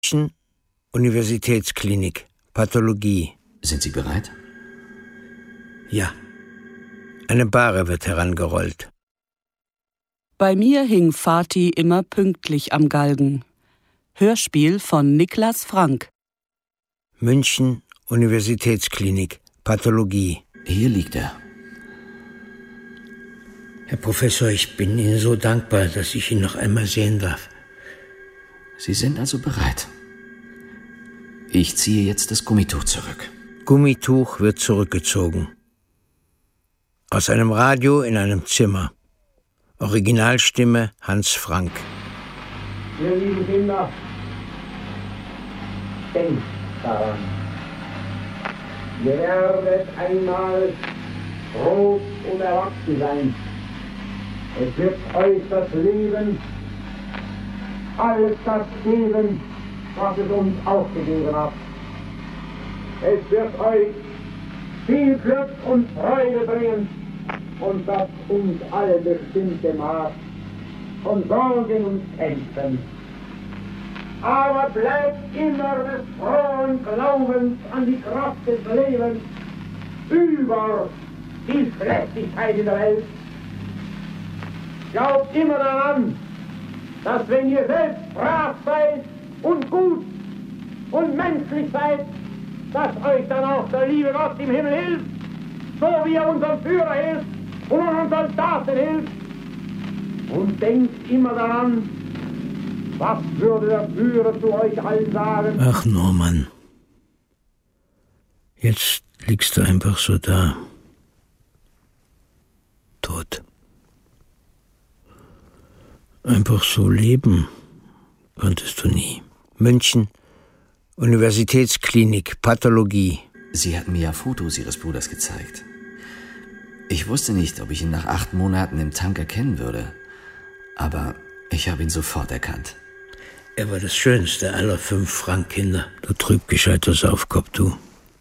Universitätsklinik, Pathologie. Sind Sie bereit? Ja. Eine Bahre wird herangerollt. Bei mir hing Fatih immer pünktlich am Galgen. Hörspiel von Niklas Frank. München, Universitätsklinik, Pathologie. Hier liegt er. Herr Professor, ich bin Ihnen so dankbar, dass ich ihn noch einmal sehen darf. Sie sind also bereit. Ich ziehe jetzt das Gummituch zurück. Gummituch wird zurückgezogen. Aus einem Radio in einem Zimmer. Originalstimme Hans Frank. Ihr lieben Kinder, denkt daran. Ihr werdet einmal groß und erwachsen sein. Es wird euch das Leben, alles das geben, was es uns auch gegeben hat. Es wird euch viel Glück und Freude bringen und das uns alle bestimmte Maß von Sorgen und Kämpfen. Aber bleibt immer des frohen Glaubens an die Kraft des Lebens über die Schlechtigkeit in der Welt. Glaubt immer daran, dass wenn ihr selbst brav seid und gut und menschlich seid, dass euch dann auch der liebe Gott im Himmel hilft, so wie er unserem Führer hilft und unseren Soldaten hilft. Und denkt immer daran, was würde der Führer zu euch allen sagen? Ach, Norman. Jetzt liegst du einfach so da. Tot. Einfach so leben konntest du nie. München, Universitätsklinik, Pathologie. Sie hatten mir ja Fotos Ihres Bruders gezeigt. Ich wusste nicht, ob ich ihn nach 8 Monaten im Tank erkennen würde. Aber ich habe ihn sofort erkannt. Er war das Schönste aller 5 Frank-Kinder. Du trübgescheiter Saufkopf, du.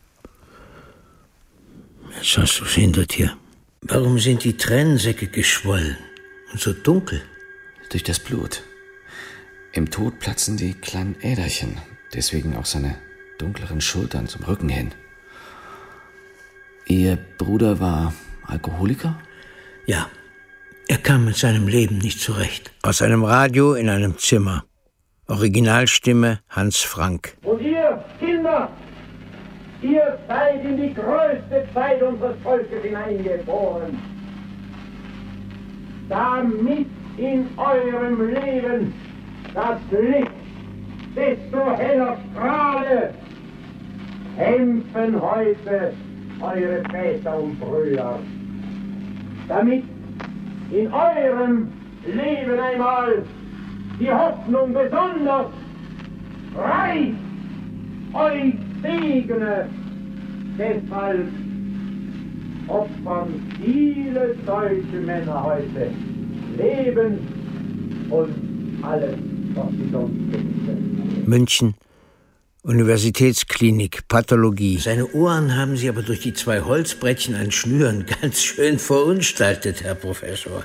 Jetzt hast du's hinter dir. Warum sind die Tränensäcke geschwollen und so dunkel? Durch das Blut. Im Tod platzen die kleinen Äderchen. Deswegen auch seine dunkleren Schultern zum Rücken hin. Ihr Bruder war Alkoholiker? Ja. Er kam mit seinem Leben nicht zurecht. Aus einem Radio in einem Zimmer. Originalstimme Hans Frank. Und ihr, Kinder, ihr seid in die größte Zeit unseres Volkes hineingeboren, damit in eurem Leben das Licht desto heller strahle. Kämpfen heute eure Väter und Brüder, damit in eurem Leben einmal die Hoffnung besonders reich euch segne. Deshalb opfern viele deutsche Männer heute Leben und alles, was sie sonst besitzen. München, Universitätsklinik, Pathologie. Seine Ohren haben Sie aber durch die 2 Holzbrettchen an Schnüren ganz schön verunstaltet, Herr Professor.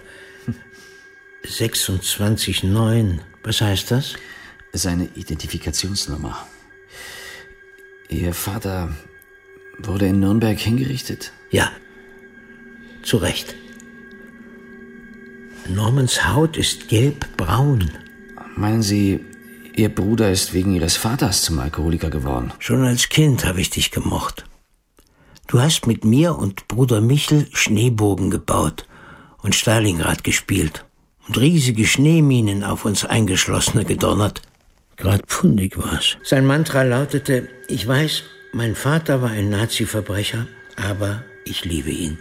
26,9. Was heißt das? Seine Identifikationsnummer. Ihr Vater wurde in Nürnberg hingerichtet? Ja, zu Recht. Normans Haut ist gelbbraun. Meinen Sie, Ihr Bruder ist wegen Ihres Vaters zum Alkoholiker geworden? Schon als Kind habe ich dich gemocht. Du hast mit mir und Bruder Michel Schneebogen gebaut und Stalingrad gespielt und riesige Schneeminen auf uns Eingeschlossene gedonnert. Grad pfundig war's. Sein Mantra lautete: Ich weiß, mein Vater war ein Nazi-Verbrecher, aber ich liebe ihn.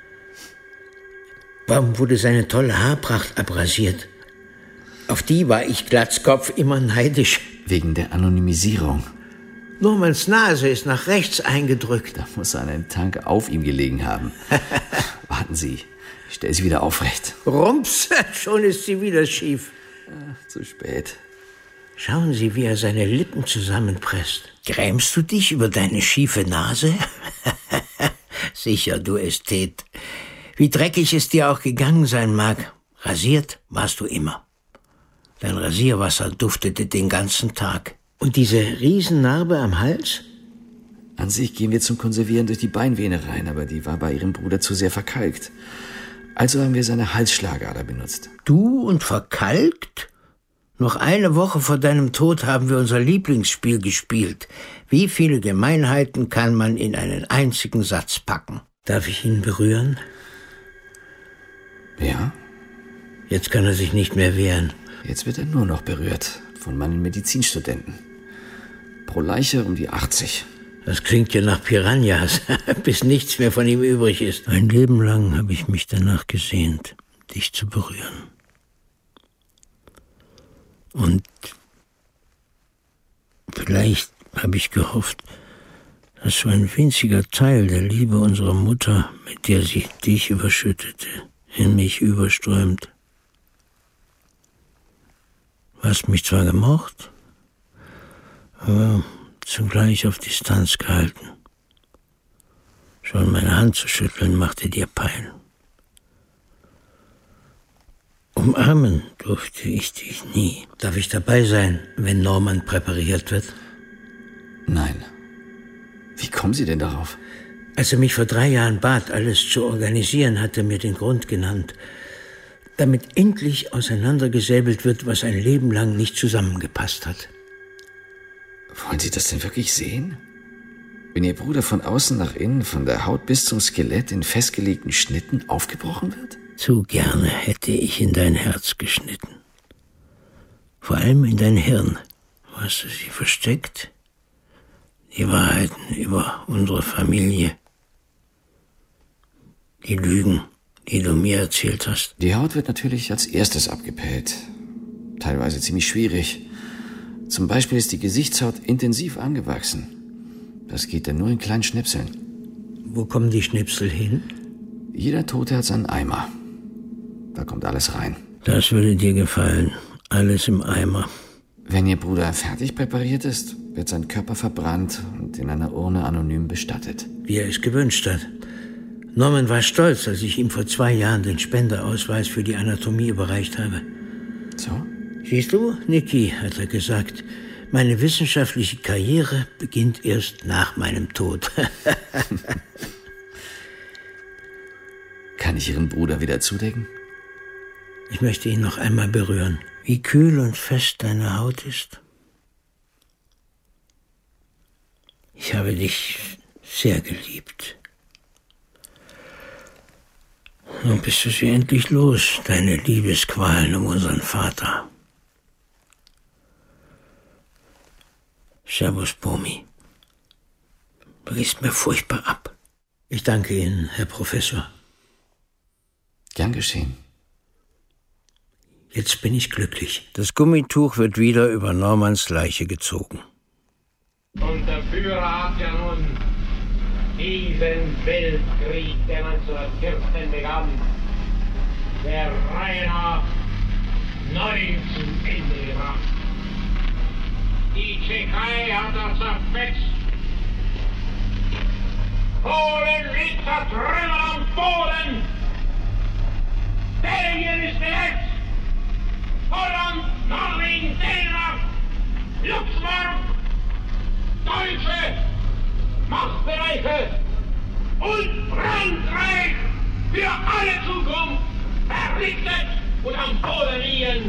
Warum wurde seine tolle Haarpracht abrasiert? Auf die war ich Glatzkopf immer neidisch. Wegen der Anonymisierung. Normans Nase ist nach rechts eingedrückt. Da muss einer im Tank auf ihm gelegen haben. Warten Sie, ich stelle sie wieder aufrecht. Rums, schon ist sie wieder schief. Zu spät. Schauen Sie, wie er seine Lippen zusammenpresst. Grämst du dich über deine schiefe Nase? Sicher, du Ästhet. Wie dreckig es dir auch gegangen sein mag, rasiert warst du immer. Dein Rasierwasser duftete den ganzen Tag. Und diese Riesennarbe am Hals? An sich gehen wir zum Konservieren durch die Beinvene rein, aber die war bei Ihrem Bruder zu sehr verkalkt. Also haben wir seine Halsschlagader benutzt. Du und verkalkt? Noch eine Woche vor deinem Tod haben wir unser Lieblingsspiel gespielt. Wie viele Gemeinheiten kann man in einen einzigen Satz packen? Darf ich ihn berühren? Ja? Jetzt kann er sich nicht mehr wehren. Jetzt wird er nur noch berührt von meinen Medizinstudenten. Pro Leiche um die 80. Das klingt ja nach Piranhas, bis nichts mehr von ihm übrig ist. Ein Leben lang habe ich mich danach gesehnt, dich zu berühren. Und vielleicht habe ich gehofft, dass so ein winziger Teil der Liebe unserer Mutter, mit der sie dich überschüttete, in mich überströmt. Du hast mich zwar gemocht, aber zugleich auf Distanz gehalten. Schon meine Hand zu schütteln machte dir Pein. Umarmen durfte ich dich nie. Darf ich dabei sein, wenn Norman präpariert wird? Nein. Wie kommen Sie denn darauf? Als er mich vor 3 Jahren bat, alles zu organisieren, hat er mir den Grund genannt, damit endlich auseinandergesäbelt wird, was ein Leben lang nicht zusammengepasst hat. Wollen Sie das denn wirklich sehen? Wenn Ihr Bruder von außen nach innen, von der Haut bis zum Skelett in festgelegten Schnitten aufgebrochen wird? Zu gerne hätte ich in dein Herz geschnitten. Vor allem in dein Hirn. Wo hast du sie versteckt? Die Wahrheiten über unsere Familie. Die Lügen, die du mir erzählt hast. Die Haut wird natürlich als erstes abgepellt. Teilweise ziemlich schwierig. Zum Beispiel ist die Gesichtshaut intensiv angewachsen. Das geht dann nur in kleinen Schnipseln. Wo kommen die Schnipsel hin? Jeder Tote hat seinen Eimer. Da kommt alles rein. Das würde dir gefallen. Alles im Eimer. Wenn Ihr Bruder fertig präpariert ist, wird sein Körper verbrannt und in einer Urne anonym bestattet. Wie er es gewünscht hat. Norman war stolz, als ich ihm vor 2 Jahren den Spenderausweis für die Anatomie überreicht habe. So? Siehst du, Niki, hat er gesagt, meine wissenschaftliche Karriere beginnt erst nach meinem Tod. Kann ich Ihren Bruder wieder zudecken? Ich möchte ihn noch einmal berühren. Wie kühl und fest deine Haut ist. Ich habe dich sehr geliebt. Nun bist du sie endlich los, deine Liebesqualen um unseren Vater. Servus, Bomi. Du gehst mir furchtbar ab. Ich danke Ihnen, Herr Professor. Gern geschehen. Jetzt bin ich glücklich. Das Gummituch wird wieder über Normans Leiche gezogen. Und der Führer hat ja nun diesen Weltkrieg, der 1914 begann, der Reihe nach 9 zum Ende gebracht. Die Tschechei hat er zerfetzt. Polen liegt zertrümmert am Boden. Belgien ist besetzt. Holland, Norwegen, Dänemark, Luxemburg, Deutsche, Machtbereiche und Frankreich für alle Zukunft verrichtet und am Boden liegen.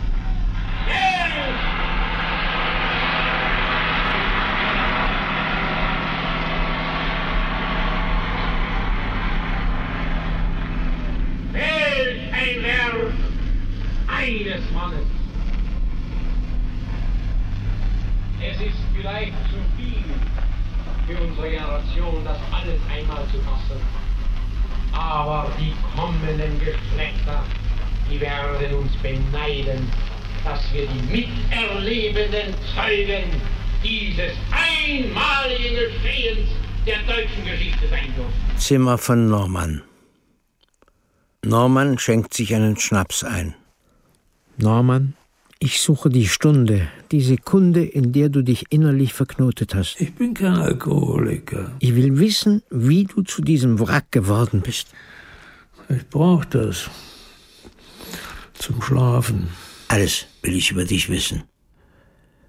Welch ein Werk eines Mannes. Es ist vielleicht zu viel für unsere Generation, das alles einmal zu fassen. Aber die kommenden Geschlechter, die werden uns beneiden, dass wir die miterlebenden Zeugen dieses einmaligen Geschehens der deutschen Geschichte sein dürfen. Zimmer von Norman. Norman schenkt sich einen Schnaps ein. Norman, ich suche die Stunde, die Sekunde, in der du dich innerlich verknotet hast. Ich bin kein Alkoholiker. Ich will wissen, wie du zu diesem Wrack geworden bist. Ich brauche das. Zum Schlafen. Alles will ich über dich wissen.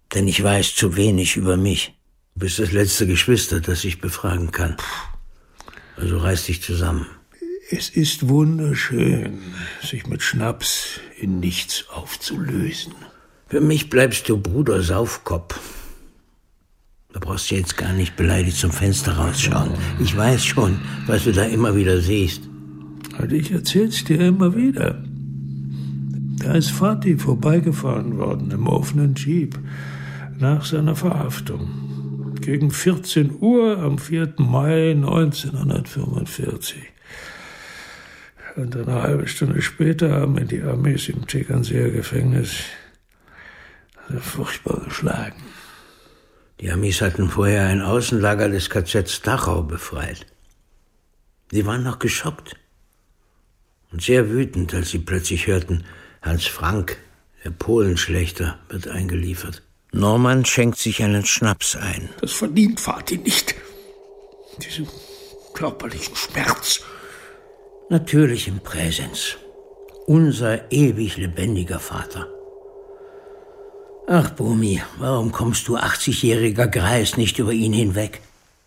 Denn ich weiß zu wenig über mich. Du bist das letzte Geschwister, das ich befragen kann. Also reiß dich zusammen. Es ist wunderschön, sich mit Schnaps in nichts aufzulösen. Für mich bleibst du Bruder Saufkopf. Da brauchst du jetzt gar nicht beleidigt zum Fenster rausschauen. Ich weiß schon, was du da immer wieder siehst. Und ich erzähl's dir immer wieder. Da ist Fatih vorbeigefahren worden im offenen Jeep nach seiner Verhaftung. Gegen 14 Uhr am 4. Mai 1945. Und eine halbe Stunde später haben ihn die Amis im Tegernseer Gefängnis furchtbar geschlagen. Die Amis hatten vorher ein Außenlager des KZ Dachau befreit. Sie waren noch geschockt und sehr wütend, als sie plötzlich hörten, Hans Frank, der Polenschlächter, wird eingeliefert. Norman schenkt sich einen Schnaps ein. Das verdient Fatih nicht. Diesen körperlichen Schmerz. Natürlich im Präsens. Unser ewig lebendiger Vater. Ach, Bumi, warum kommst du, 80-jähriger Greis, nicht über ihn hinweg?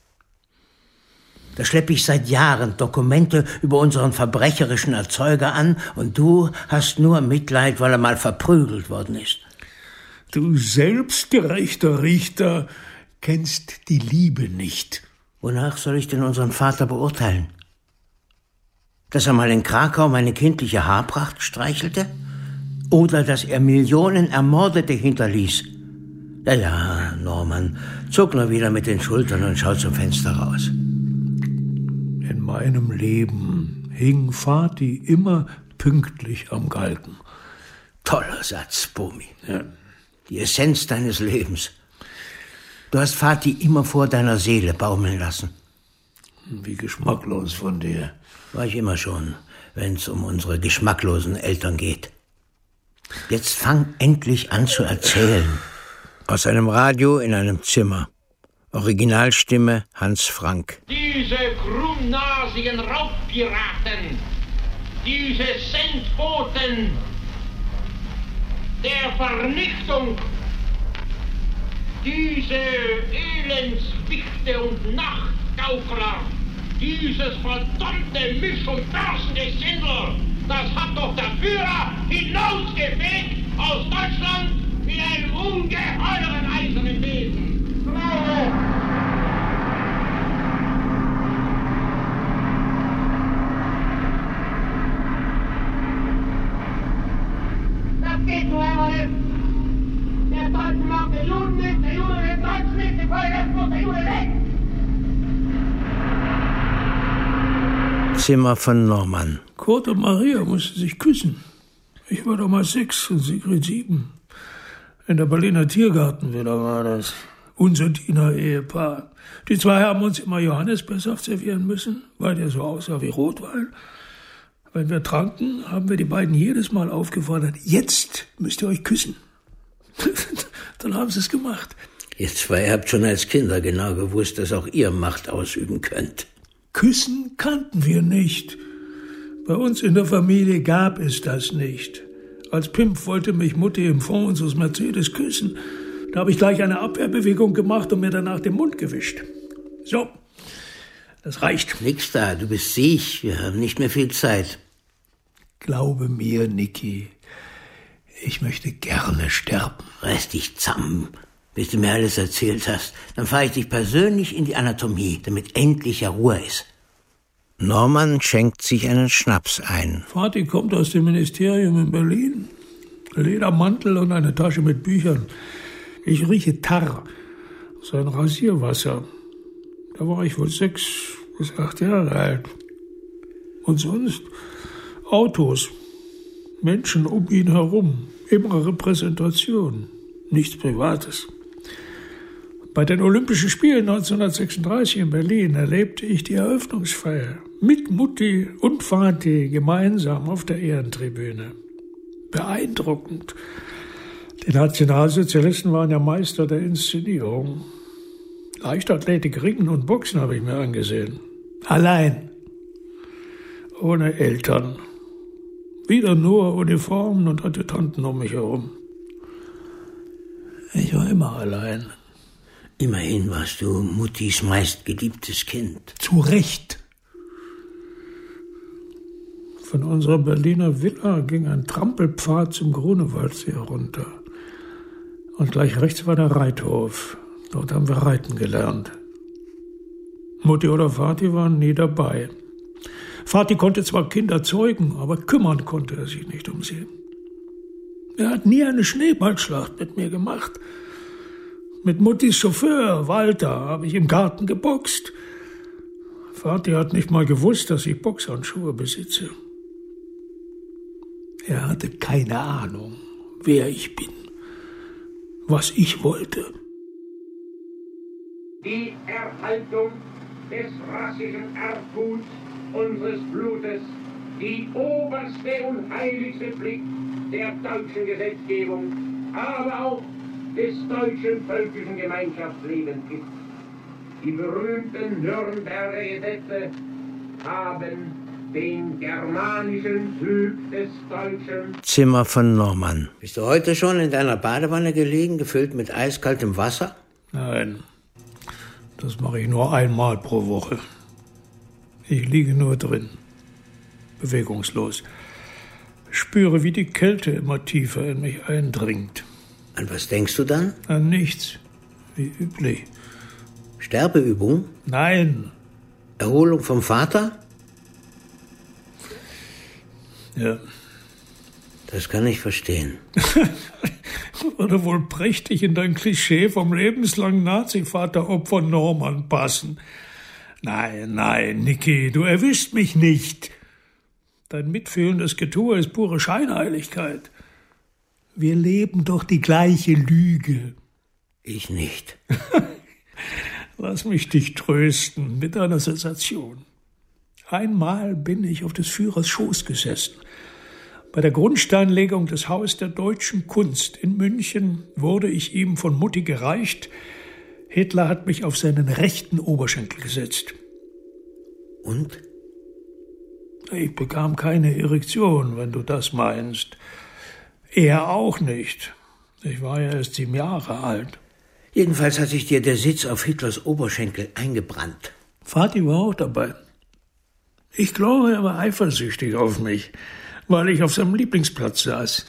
Da schleppe ich seit Jahren Dokumente über unseren verbrecherischen Erzeuger an und du hast nur Mitleid, weil er mal verprügelt worden ist. Du selbstgerechter Richter kennst die Liebe nicht. Wonach soll ich denn unseren Vater beurteilen? Dass er mal in Krakau meine kindliche Haarpracht streichelte? Oder dass er Millionen Ermordete hinterließ? Ja, Norman, zuck nur wieder mit den Schultern und schau zum Fenster raus. In meinem Leben hing Fatih immer pünktlich am Galgen. Toller Satz, Bumi. Ja. Die Essenz deines Lebens. Du hast Fatih immer vor deiner Seele baumeln lassen. Wie geschmacklos von dir. War ich immer schon, wenn es um unsere geschmacklosen Eltern geht. Jetzt fang endlich an zu erzählen. Aus einem Radio in einem Zimmer. Originalstimme Hans Frank. Diese krummnasigen Raubpiraten, diese Sendboten der Vernichtung, diese Elendswichte und Nachtgaukler, dieses verdammte Misch- und Börsengesindel, das hat doch der Führer hinausgefegt aus Deutschland mit einem ungeheuren eisernen Besen. Bravo! Das geht nur einmal nicht. Der Deutsche macht den Juden nicht, der Jude den Deutschen nicht, die Folge muss der Jude weg! Zimmer von Norman. Kurt und Maria mussten sich küssen. Ich war damals 6 und Sigrid 7. In der Berliner Tiergartenvilla war das. Unser Diener-Ehepaar. Die zwei haben uns immer Johannisbeersaft servieren müssen, weil der so aussah wie Rotwein. Wenn wir tranken, haben wir die beiden jedes Mal aufgefordert, jetzt müsst ihr euch küssen. Dann haben sie es gemacht. Ihr zwei habt schon als Kinder genau gewusst, dass auch ihr Macht ausüben könnt. Küssen kannten wir nicht. Bei uns in der Familie gab es das nicht. Als Pimp wollte mich Mutti im Fond unseres Mercedes küssen. Da habe ich gleich eine Abwehrbewegung gemacht und mir danach den Mund gewischt. So, das reicht. Nix da, du bist siech, wir haben nicht mehr viel Zeit. Glaube mir, Niki, ich möchte gerne sterben. Reiß dich zusammen, bis du mir alles erzählt hast. Dann fahre ich dich persönlich in die Anatomie, damit endlich Ruhe ist. Norman schenkt sich einen Schnaps ein. Fatih kommt aus dem Ministerium in Berlin. Ledermantel und eine Tasche mit Büchern. Ich rieche Tar, sein Rasierwasser. Da war ich wohl 6 bis 8 Jahre alt. Und sonst Autos, Menschen um ihn herum, immer Repräsentation, nichts Privates. Bei den Olympischen Spielen 1936 in Berlin erlebte ich die Eröffnungsfeier mit Mutti und Fatih gemeinsam auf der Ehrentribüne. Beeindruckend. Die Nationalsozialisten waren ja Meister der Inszenierung. Leichtathletik, Ringen und Boxen habe ich mir angesehen. Allein. Ohne Eltern. Wieder nur Uniformen und Adjutanten um mich herum. Ich war immer allein. Immerhin warst du Muttis meistgeliebtes Kind. Zu Recht. Von unserer Berliner Villa ging ein Trampelpfad zum Grunewaldsee runter. Und gleich rechts war der Reithof. Dort haben wir reiten gelernt. Mutti oder Vati waren nie dabei. Vati konnte zwar Kinder zeugen, aber kümmern konnte er sich nicht um sie. Er hat nie eine Schneeballschlacht mit mir gemacht. Mit Muttis Chauffeur, Walter, habe ich im Garten geboxt. Vati hat nicht mal gewusst, dass ich Boxhandschuhe besitze. Er hatte keine Ahnung, wer ich bin, was ich wollte. Die Erhaltung des rassischen Erbguts unseres Blutes, die oberste und heiligste Pflicht der deutschen Gesetzgebung, aber auch des deutschen völkischen Gemeinschaftslebens ist. Die berühmten Nürnberger Gesetze haben den germanischen Zug des Deutschen. Zimmer von Norman. Bist du heute schon in deiner Badewanne gelegen, gefüllt mit eiskaltem Wasser? Nein, das mache ich nur einmal pro Woche. Ich liege nur drin, bewegungslos. Spüre, wie die Kälte immer tiefer in mich eindringt. An was denkst du dann? An nichts, wie üblich. Sterbeübung? Nein. Erholung vom Vater? Ja. Das kann ich verstehen. Würde wohl prächtig in dein Klischee vom lebenslangen Nazi-Vateropfer Norman passen. Nein, Niki, du erwischst mich nicht. Dein mitfühlendes Getue ist pure Scheinheiligkeit. Wir leben doch die gleiche Lüge. Ich nicht. Lass mich dich trösten mit einer Sensation. Einmal bin ich auf des Führers Schoß gesessen. Bei der Grundsteinlegung des Haus der deutschen Kunst in München wurde ich ihm von Mutti gereicht. Hitler hat mich auf seinen rechten Oberschenkel gesetzt. Und? Ich bekam keine Erektion, wenn du das meinst. Er auch nicht. Ich war ja erst 7 Jahre alt. Jedenfalls hat sich dir der Sitz auf Hitlers Oberschenkel eingebrannt. Vati war auch dabei. Ich glaube, er war eifersüchtig auf mich, weil ich auf seinem Lieblingsplatz saß.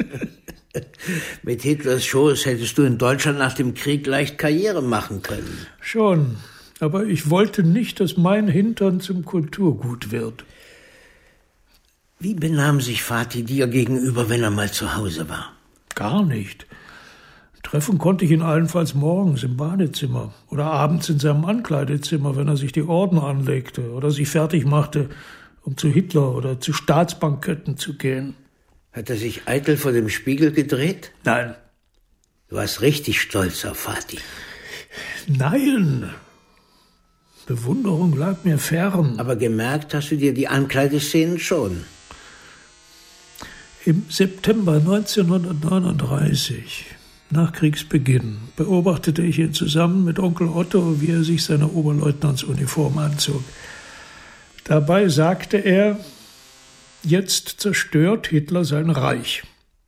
Mit Hitlers Schoß hättest du in Deutschland nach dem Krieg leicht Karriere machen können. Schon, aber ich wollte nicht, dass mein Hintern zum Kulturgut wird. Wie benahm sich Vati dir gegenüber, wenn er mal zu Hause war? Gar nicht. Treffen konnte ich ihn allenfalls morgens im Badezimmer oder abends in seinem Ankleidezimmer, wenn er sich die Orden anlegte oder sich fertig machte, um zu Hitler oder zu Staatsbanketten zu gehen. Hat er sich eitel vor dem Spiegel gedreht? Nein. Du warst richtig stolz auf Vati. Nein. Bewunderung lag mir fern. Aber gemerkt hast du dir die Ankleideszenen schon. Im September 1939, nach Kriegsbeginn, beobachtete ich ihn zusammen mit Onkel Otto, wie er sich seine Oberleutnantsuniform anzog. Dabei sagte er, jetzt zerstört Hitler sein Reich.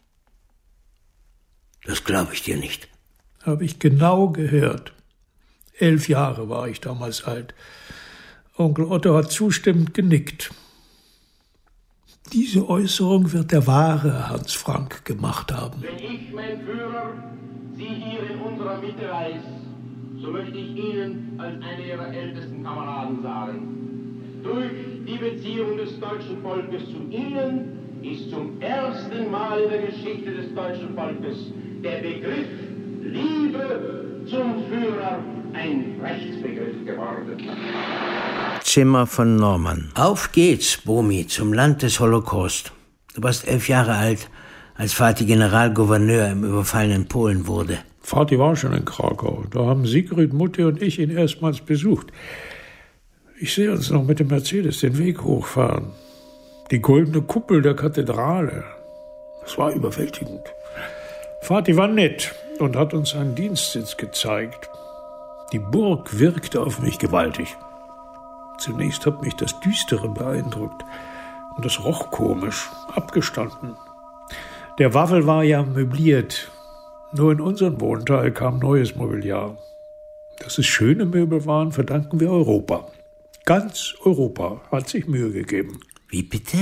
Das glaube ich dir nicht. Habe ich genau gehört. 11 Jahre war ich damals alt. Onkel Otto hat zustimmend genickt. Diese Äußerung wird der wahre Hans Frank gemacht haben. Wenn ich, mein Führer, Sie hier in unserer Mitte weiß, so möchte ich Ihnen als einer Ihrer ältesten Kameraden sagen, durch die Beziehung des deutschen Volkes zu Ihnen ist zum ersten Mal in der Geschichte des deutschen Volkes der Begriff Liebe zum Führer ein Rechtsbegriff geworden. Zimmer von Norman. Auf geht's, Bomi, zum Land des Holocaust. Du warst 11 Jahre alt, als Vati Generalgouverneur im überfallenen Polen wurde. Vati war schon in Krakau. Da haben Sigrid, Mutti und ich ihn erstmals besucht. Ich sehe uns noch mit dem Mercedes den Weg hochfahren. Die goldene Kuppel der Kathedrale. Das war überwältigend. Vati war nett und hat uns einen Dienstsitz gezeigt. Die Burg wirkte auf mich gewaltig. Zunächst hat mich das Düstere beeindruckt und das roch komisch, abgestanden. Der Waffel war ja möbliert. Nur in unseren Wohnteil kam neues Mobiliar. Dass es schöne Möbel waren, verdanken wir Europa. Ganz Europa hat sich Mühe gegeben. Wie bitte?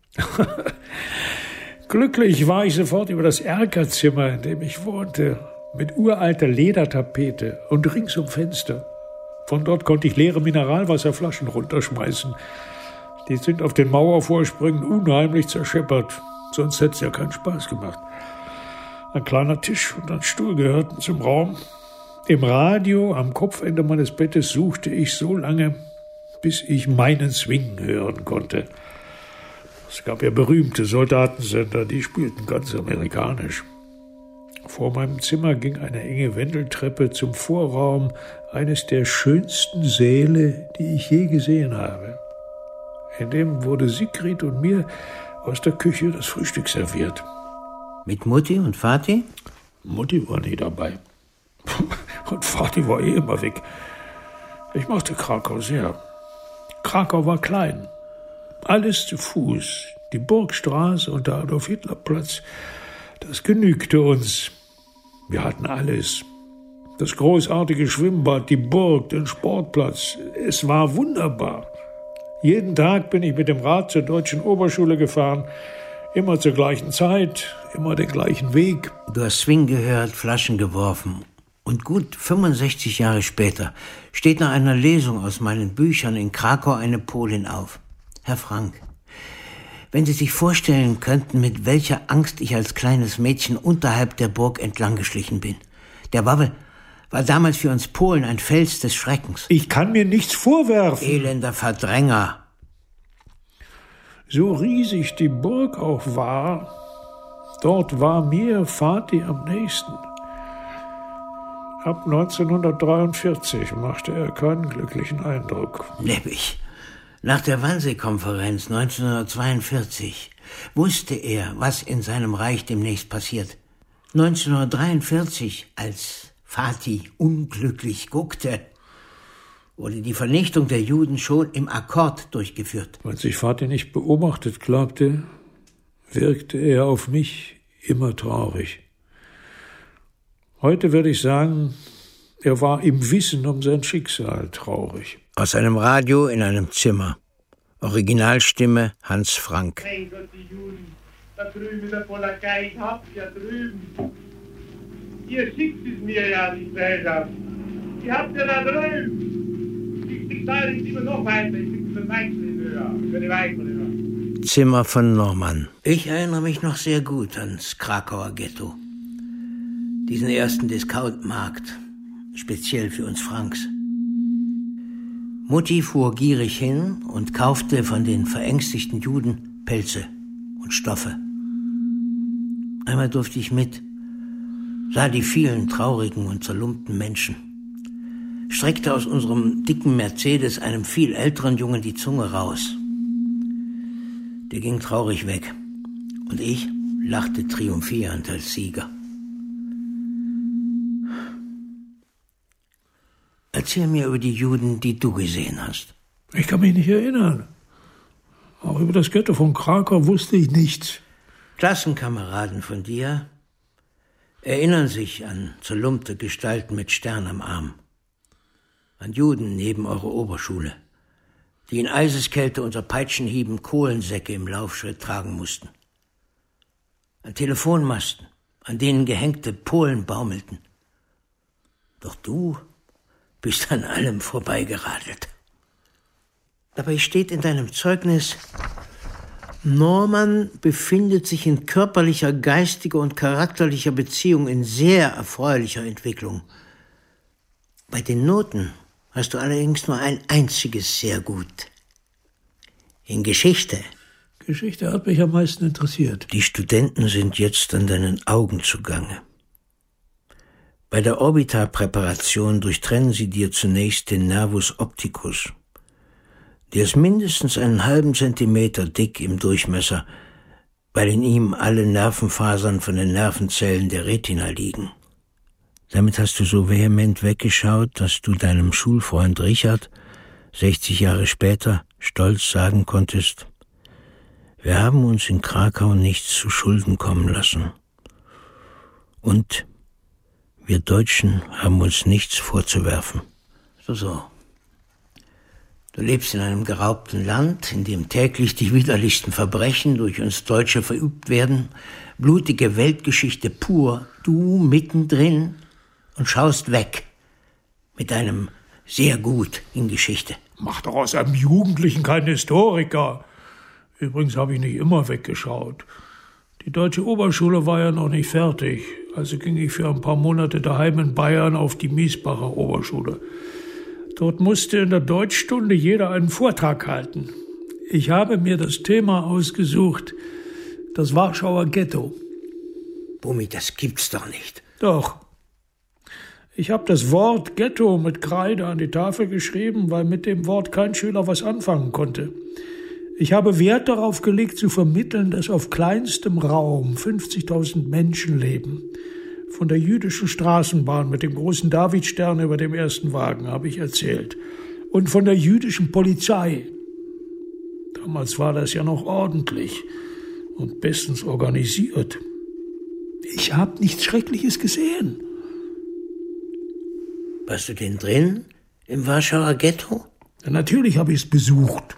Glücklich war ich sofort über das Erkerzimmer, in dem ich wohnte, mit uralter Ledertapete und ringsum Fenster. Von dort konnte ich leere Mineralwasserflaschen runterschmeißen. Die sind auf den Mauervorsprüngen unheimlich zerscheppert, sonst hätte es ja keinen Spaß gemacht. Ein kleiner Tisch und ein Stuhl gehörten zum Raum. Im Radio am Kopfende meines Bettes suchte ich so lange, bis ich meinen Swing hören konnte. Es gab ja berühmte Soldatensender, die spielten ganz amerikanisch. Vor meinem Zimmer ging eine enge Wendeltreppe zum Vorraum eines der schönsten Säle, die ich je gesehen habe. In dem wurde Sigrid und mir aus der Küche das Frühstück serviert. Mit Mutti und Vati? Mutti war nie dabei. Und Vati war immer weg. Ich mochte Krakau sehr. Krakau war klein. Alles zu Fuß. Die Burgstraße und der Adolf-Hitler-Platz. Das genügte uns. Wir hatten alles. Das großartige Schwimmbad, die Burg, den Sportplatz. Es war wunderbar. Jeden Tag bin ich mit dem Rad zur Deutschen Oberschule gefahren. Immer zur gleichen Zeit, immer den gleichen Weg. Du hast Swing gehört, Flaschen geworfen. Und gut 65 Jahre später steht nach einer Lesung aus meinen Büchern in Krakau eine Polin auf. Herr Frank, wenn Sie sich vorstellen könnten, mit welcher Angst ich als kleines Mädchen unterhalb der Burg entlang geschlichen bin. Der Wawel war damals für uns Polen ein Fels des Schreckens. Ich kann mir nichts vorwerfen. Elender Verdränger. So riesig die Burg auch war, dort war mir Vati am nächsten. Ab 1943 machte er keinen glücklichen Eindruck. Neppig. Nach der Wannsee-Konferenz 1942 wusste er, was in seinem Reich demnächst passiert. 1943, als Vati unglücklich guckte, wurde die Vernichtung der Juden schon im Akkord durchgeführt. Wenn sich Vati nicht beobachtet glaubte, wirkte er auf mich immer traurig. Heute würde ich sagen, er war im Wissen um sein Schicksal traurig. Aus einem Radio in einem Zimmer. Originalstimme Hans Frank. Mein Gott, die Juden, da drüben in der Polakei, ich hab's ja drüben. Ihr schickt es mir ja, die Gesellschaft. Ich hab's ja da drüben. Ich teile es immer noch weiter, ich schicke den Weichsel höher, für die Weichsel höher. Zimmer von Norman. Ich erinnere mich noch sehr gut ans Krakauer Ghetto. Diesen ersten Discount-Markt, speziell für uns Franks. Mutti fuhr gierig hin und kaufte von den verängstigten Juden Pelze und Stoffe. Einmal durfte ich mit, sah die vielen traurigen und zerlumpten Menschen, streckte aus unserem dicken Mercedes einem viel älteren Jungen die Zunge raus. Der ging traurig weg und ich lachte triumphierend als Sieger. Erzähl mir über die Juden, die du gesehen hast. Ich kann mich nicht erinnern. Auch über das Ghetto von Krakau wusste ich nichts. Klassenkameraden von dir erinnern sich an zerlumpte Gestalten mit Stern am Arm. An Juden neben eurer Oberschule, die in Eiseskälte unter Peitschenhieben Kohlensäcke im Laufschritt tragen mussten. An Telefonmasten, an denen gehängte Polen baumelten. Doch du bist an allem vorbeigeradelt. Dabei steht in deinem Zeugnis, Norman befindet sich in körperlicher, geistiger und charakterlicher Beziehung in sehr erfreulicher Entwicklung. Bei den Noten hast du allerdings nur ein einziges sehr gut. In Geschichte. Geschichte hat mich am meisten interessiert. Die Studenten sind jetzt an deinen Augen zugange. Bei der Orbitalpräparation durchtrennen sie dir zunächst den Nervus opticus. Der ist mindestens einen halben Zentimeter dick im Durchmesser, weil in ihm alle Nervenfasern von den Nervenzellen der Retina liegen. Damit hast du so vehement weggeschaut, dass du deinem Schulfreund Richard 60 Jahre später stolz sagen konntest, wir haben uns in Krakau nichts zu Schulden kommen lassen. Und Wir Deutschen haben uns nichts vorzuwerfen. So. Du lebst in einem geraubten Land, in dem täglich die widerlichsten Verbrechen durch uns Deutsche verübt werden. Blutige Weltgeschichte pur. Du mittendrin und schaust weg. Mit einem sehr gut in Geschichte. Mach doch aus einem Jugendlichen keinen Historiker. Übrigens habe ich nicht immer weggeschaut. Die deutsche Oberschule war ja noch nicht fertig. Also ging ich für ein paar Monate daheim in Bayern auf die Miesbacher Oberschule. Dort musste in der Deutschstunde jeder einen Vortrag halten. Ich habe mir das Thema ausgesucht, das Warschauer Ghetto. Bumi, das gibt's doch nicht. Doch. Ich habe das Wort Ghetto mit Kreide an die Tafel geschrieben, weil mit dem Wort kein Schüler was anfangen konnte. Ich habe Wert darauf gelegt, zu vermitteln, dass auf kleinstem Raum 50.000 Menschen leben. Von der jüdischen Straßenbahn mit dem großen Davidstern über dem ersten Wagen habe ich erzählt. Und von der jüdischen Polizei. Damals war das ja noch ordentlich und bestens organisiert. Ich habe nichts Schreckliches gesehen. Warst du denn drin im Warschauer Ghetto? Ja, natürlich habe ich es besucht.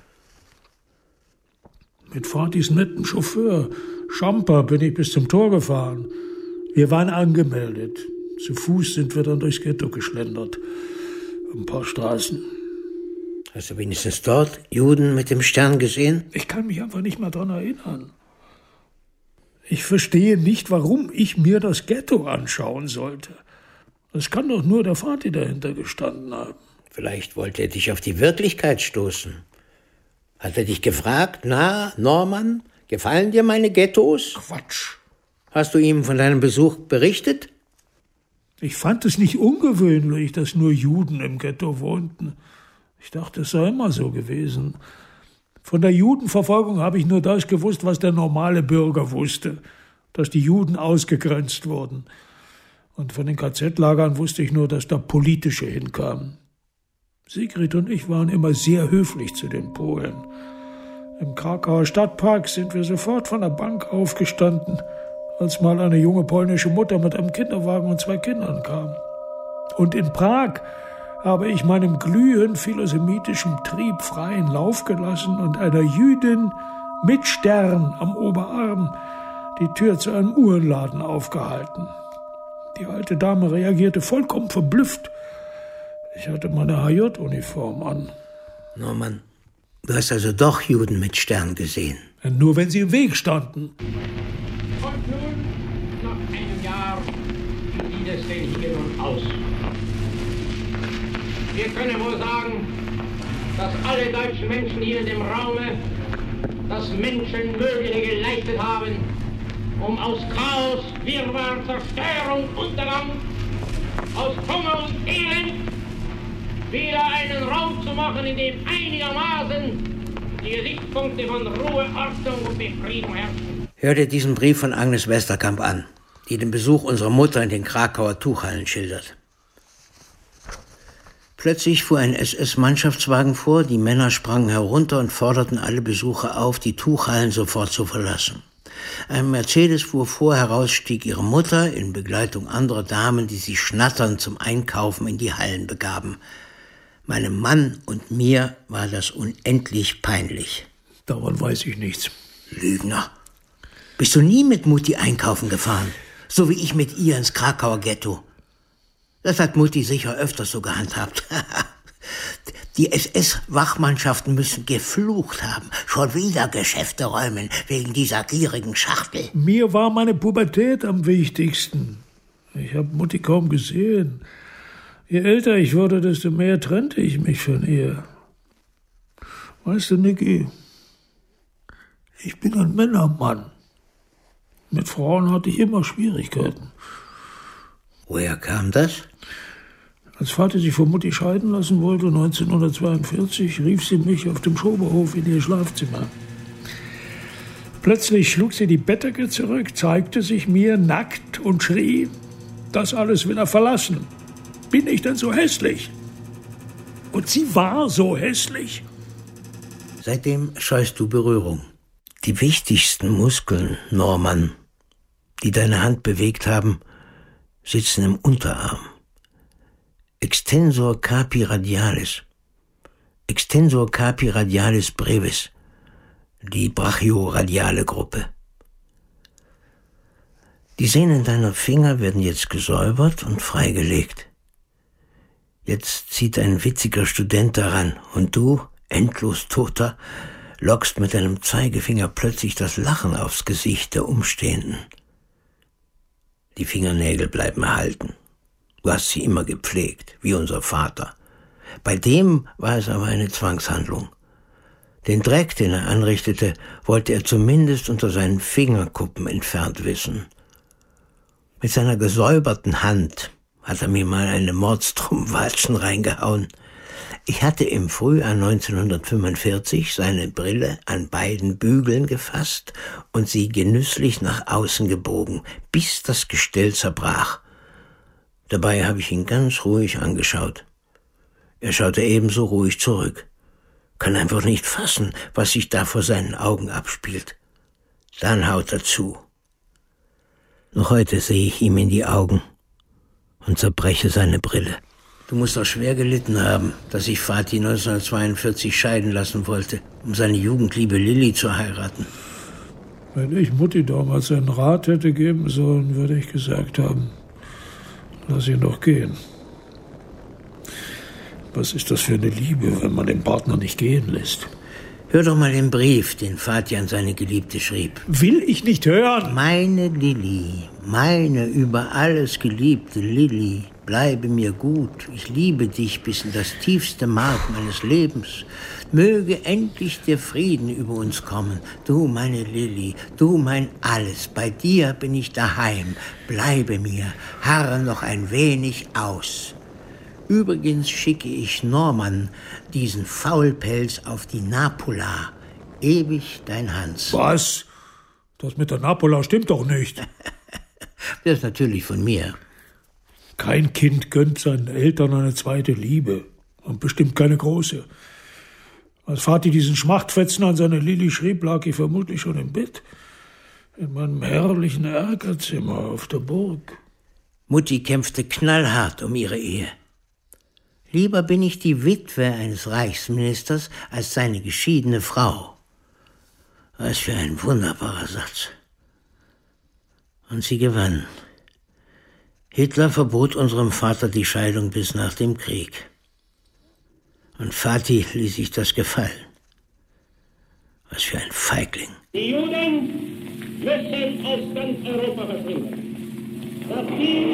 Mit Vatis nettem Chauffeur, Schamper, bin ich bis zum Tor gefahren. Wir waren angemeldet. Zu Fuß sind wir dann durchs Ghetto geschlendert. Ein paar Straßen. Hast du wenigstens dort Juden mit dem Stern gesehen? Ich kann mich einfach nicht mehr dran erinnern. Ich verstehe nicht, warum ich mir das Ghetto anschauen sollte. Es kann doch nur der Vati dahinter gestanden haben. Vielleicht wollte er dich auf die Wirklichkeit stoßen. Hat er dich gefragt, na, Norman, gefallen dir meine Ghettos? Quatsch. Hast du ihm von deinem Besuch berichtet? Ich fand es nicht ungewöhnlich, dass nur Juden im Ghetto wohnten. Ich dachte, es sei immer so gewesen. Von der Judenverfolgung habe ich nur das gewusst, was der normale Bürger wusste, dass die Juden ausgegrenzt wurden. Und von den KZ-Lagern wusste ich nur, dass da Politische hinkamen. Sigrid und ich waren immer sehr höflich zu den Polen. Im Krakauer Stadtpark sind wir sofort von der Bank aufgestanden, als mal eine junge polnische Mutter mit einem Kinderwagen und 2 Kindern kam. Und in Prag habe ich meinem glühend philosemitischen Trieb freien Lauf gelassen und einer Jüdin mit Stern am Oberarm die Tür zu einem Uhrenladen aufgehalten. Die alte Dame reagierte vollkommen verblüfft. Ich hatte meine HJ-Uniform an. Norman, du hast also doch Juden mit Stern gesehen? Nur wenn sie im Weg standen. Und nun, nach einem Jahr, sieht es denn hier nun aus? Wir können wohl sagen, dass alle deutschen Menschen hier in dem Raume das Menschenmögliche geleistet haben, um aus Chaos, Wirrwarr, Zerstörung, Untergang, aus Hunger und Elend wieder einen Raum zu machen, in dem einigermaßen die Gesichtspunkte von Ruhe, Ordnung und Befriedung herrschen. Hör dir diesen Brief von Agnes Westerkamp an, die den Besuch unserer Mutter in den Krakauer Tuchhallen schildert. Plötzlich fuhr ein SS-Mannschaftswagen vor, die Männer sprangen herunter und forderten alle Besucher auf, die Tuchhallen sofort zu verlassen. Ein Mercedes fuhr vor, heraus stieg ihre Mutter in Begleitung anderer Damen, die sich schnatternd zum Einkaufen in die Hallen begaben. Meinem Mann und mir war das unendlich peinlich. Daran weiß ich nichts. Lügner. Bist du nie mit Mutti einkaufen gefahren? So wie ich mit ihr ins Krakauer Ghetto. Das hat Mutti sicher öfters so gehandhabt. Die SS-Wachmannschaften müssen geflucht haben. Schon wieder Geschäfte räumen wegen dieser gierigen Schachtel. Mir war meine Pubertät am wichtigsten. Ich habe Mutti kaum gesehen. Je älter ich wurde, desto mehr trennte ich mich von ihr. Weißt du, Niki, ich bin ein Männermann. Mit Frauen hatte ich immer Schwierigkeiten. Woher kam das? Als Vater sich von Mutti scheiden lassen wollte, 1942, rief sie mich auf dem Schoberhof in ihr Schlafzimmer. Plötzlich schlug sie die Bettdecke zurück, zeigte sich mir nackt und schrie, das alles will er verlassen. Bin ich denn so hässlich? Und sie war so hässlich. Seitdem scheust du Berührung. Die wichtigsten Muskeln, Norman, die deine Hand bewegt haben, sitzen im Unterarm. Extensor carpi radialis brevis, die brachioradiale Gruppe. Die Sehnen deiner Finger werden jetzt gesäubert und freigelegt. Jetzt zieht ein witziger Student daran und du, endlos Toter, lockst mit deinem Zeigefinger plötzlich das Lachen aufs Gesicht der Umstehenden. Die Fingernägel bleiben erhalten. Du hast sie immer gepflegt, wie unser Vater. Bei dem war es aber eine Zwangshandlung. Den Dreck, den er anrichtete, wollte er zumindest unter seinen Fingerkuppen entfernt wissen. Mit seiner gesäuberten Hand hat er mir mal eine Mordstrumwalzen reingehauen. Ich hatte im Frühjahr 1945 seine Brille an beiden Bügeln gefasst und sie genüsslich nach außen gebogen, bis das Gestell zerbrach. Dabei habe ich ihn ganz ruhig angeschaut. Er schaute ebenso ruhig zurück. Kann einfach nicht fassen, was sich da vor seinen Augen abspielt. Dann haut er zu. Noch heute sehe ich ihm in die Augen und zerbreche seine Brille. Du musst auch schwer gelitten haben, dass ich Vati 1942 scheiden lassen wollte, um seine jugendliebe Lilli zu heiraten. Wenn ich Mutti damals einen Rat hätte geben sollen, würde ich gesagt haben, lass ihn doch gehen. Was ist das für eine Liebe, wenn man den Partner nicht gehen lässt? Hör doch mal den Brief, den Vati an seine Geliebte schrieb. Will ich nicht hören! Meine Lilli, meine über alles geliebte Lilli, bleibe mir gut. Ich liebe dich bis in das tiefste Mark meines Lebens. Möge endlich der Frieden über uns kommen. Du, meine Lilli, du, mein Alles. Bei dir bin ich daheim. Bleibe mir, harre noch ein wenig aus. Übrigens schicke ich Norman diesen Faulpelz auf die Napola. Ewig dein Hans. Was? Das mit der Napola stimmt doch nicht. Das ist natürlich von mir. Kein Kind gönnt seinen Eltern eine zweite Liebe. Und bestimmt keine große. Als Vati diesen Schmachtfetzen an seine Lilli schrieb, lag ich vermutlich schon im Bett. In meinem herrlichen Erkerzimmer auf der Burg. Mutti kämpfte knallhart um ihre Ehe. Lieber bin ich die Witwe eines Reichsministers als seine geschiedene Frau. Was für ein wunderbarer Satz. Und sie gewann. Hitler verbot unserem Vater die Scheidung bis nach dem Krieg. Und Vati ließ sich das gefallen. Was für ein Feigling. Die Juden müssen aus ganz Europa verschwinden. Das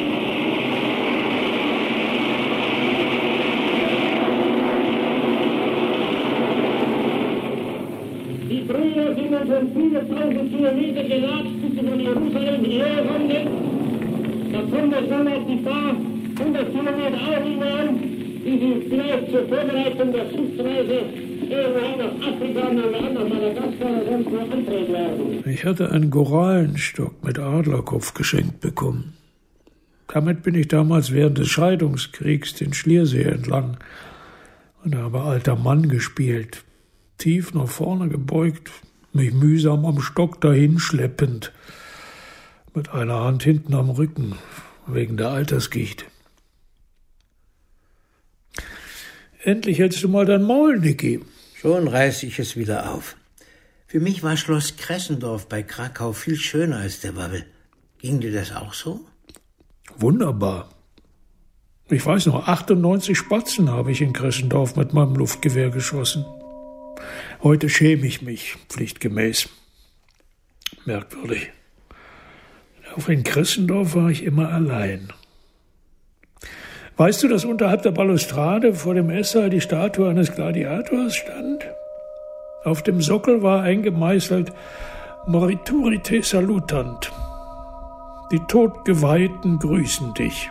Die Brüder sind schon viele tausend Kilometer gelatscht, bis sie von Jerusalem hierher kommen. Da kommt es dann auf die paar 100 Kilometer auch hinein, die sie vielleicht zur Vorbereitung der Schiffsreise irgendwohin nach Afrika, nach Madagaskar oder sonst wo antreten werden. Ich hatte einen Korallenstock mit Adlerkopf geschenkt bekommen. Damit bin ich damals während des Scheidungskriegs den Schliersee entlang und habe alter Mann gespielt. Tief nach vorne gebeugt, mich mühsam am Stock dahinschleppend, mit einer Hand hinten am Rücken, wegen der Altersgicht. Endlich hältst du mal dein Maul, Niki. Schon reiß ich es wieder auf. Für mich war Schloss Kressendorf bei Krakau viel schöner als der Wabbel. Ging dir das auch so? Wunderbar. Ich weiß noch, 98 Spatzen habe ich in Kressendorf mit meinem Luftgewehr geschossen. Heute schäme ich mich, pflichtgemäß. Merkwürdig. Auch in Kressendorf war ich immer allein. Weißt du, dass unterhalb der Balustrade vor dem Esssaal die Statue eines Gladiators stand? Auf dem Sockel war eingemeißelt Moriturite salutant. Die Todgeweihten grüßen dich.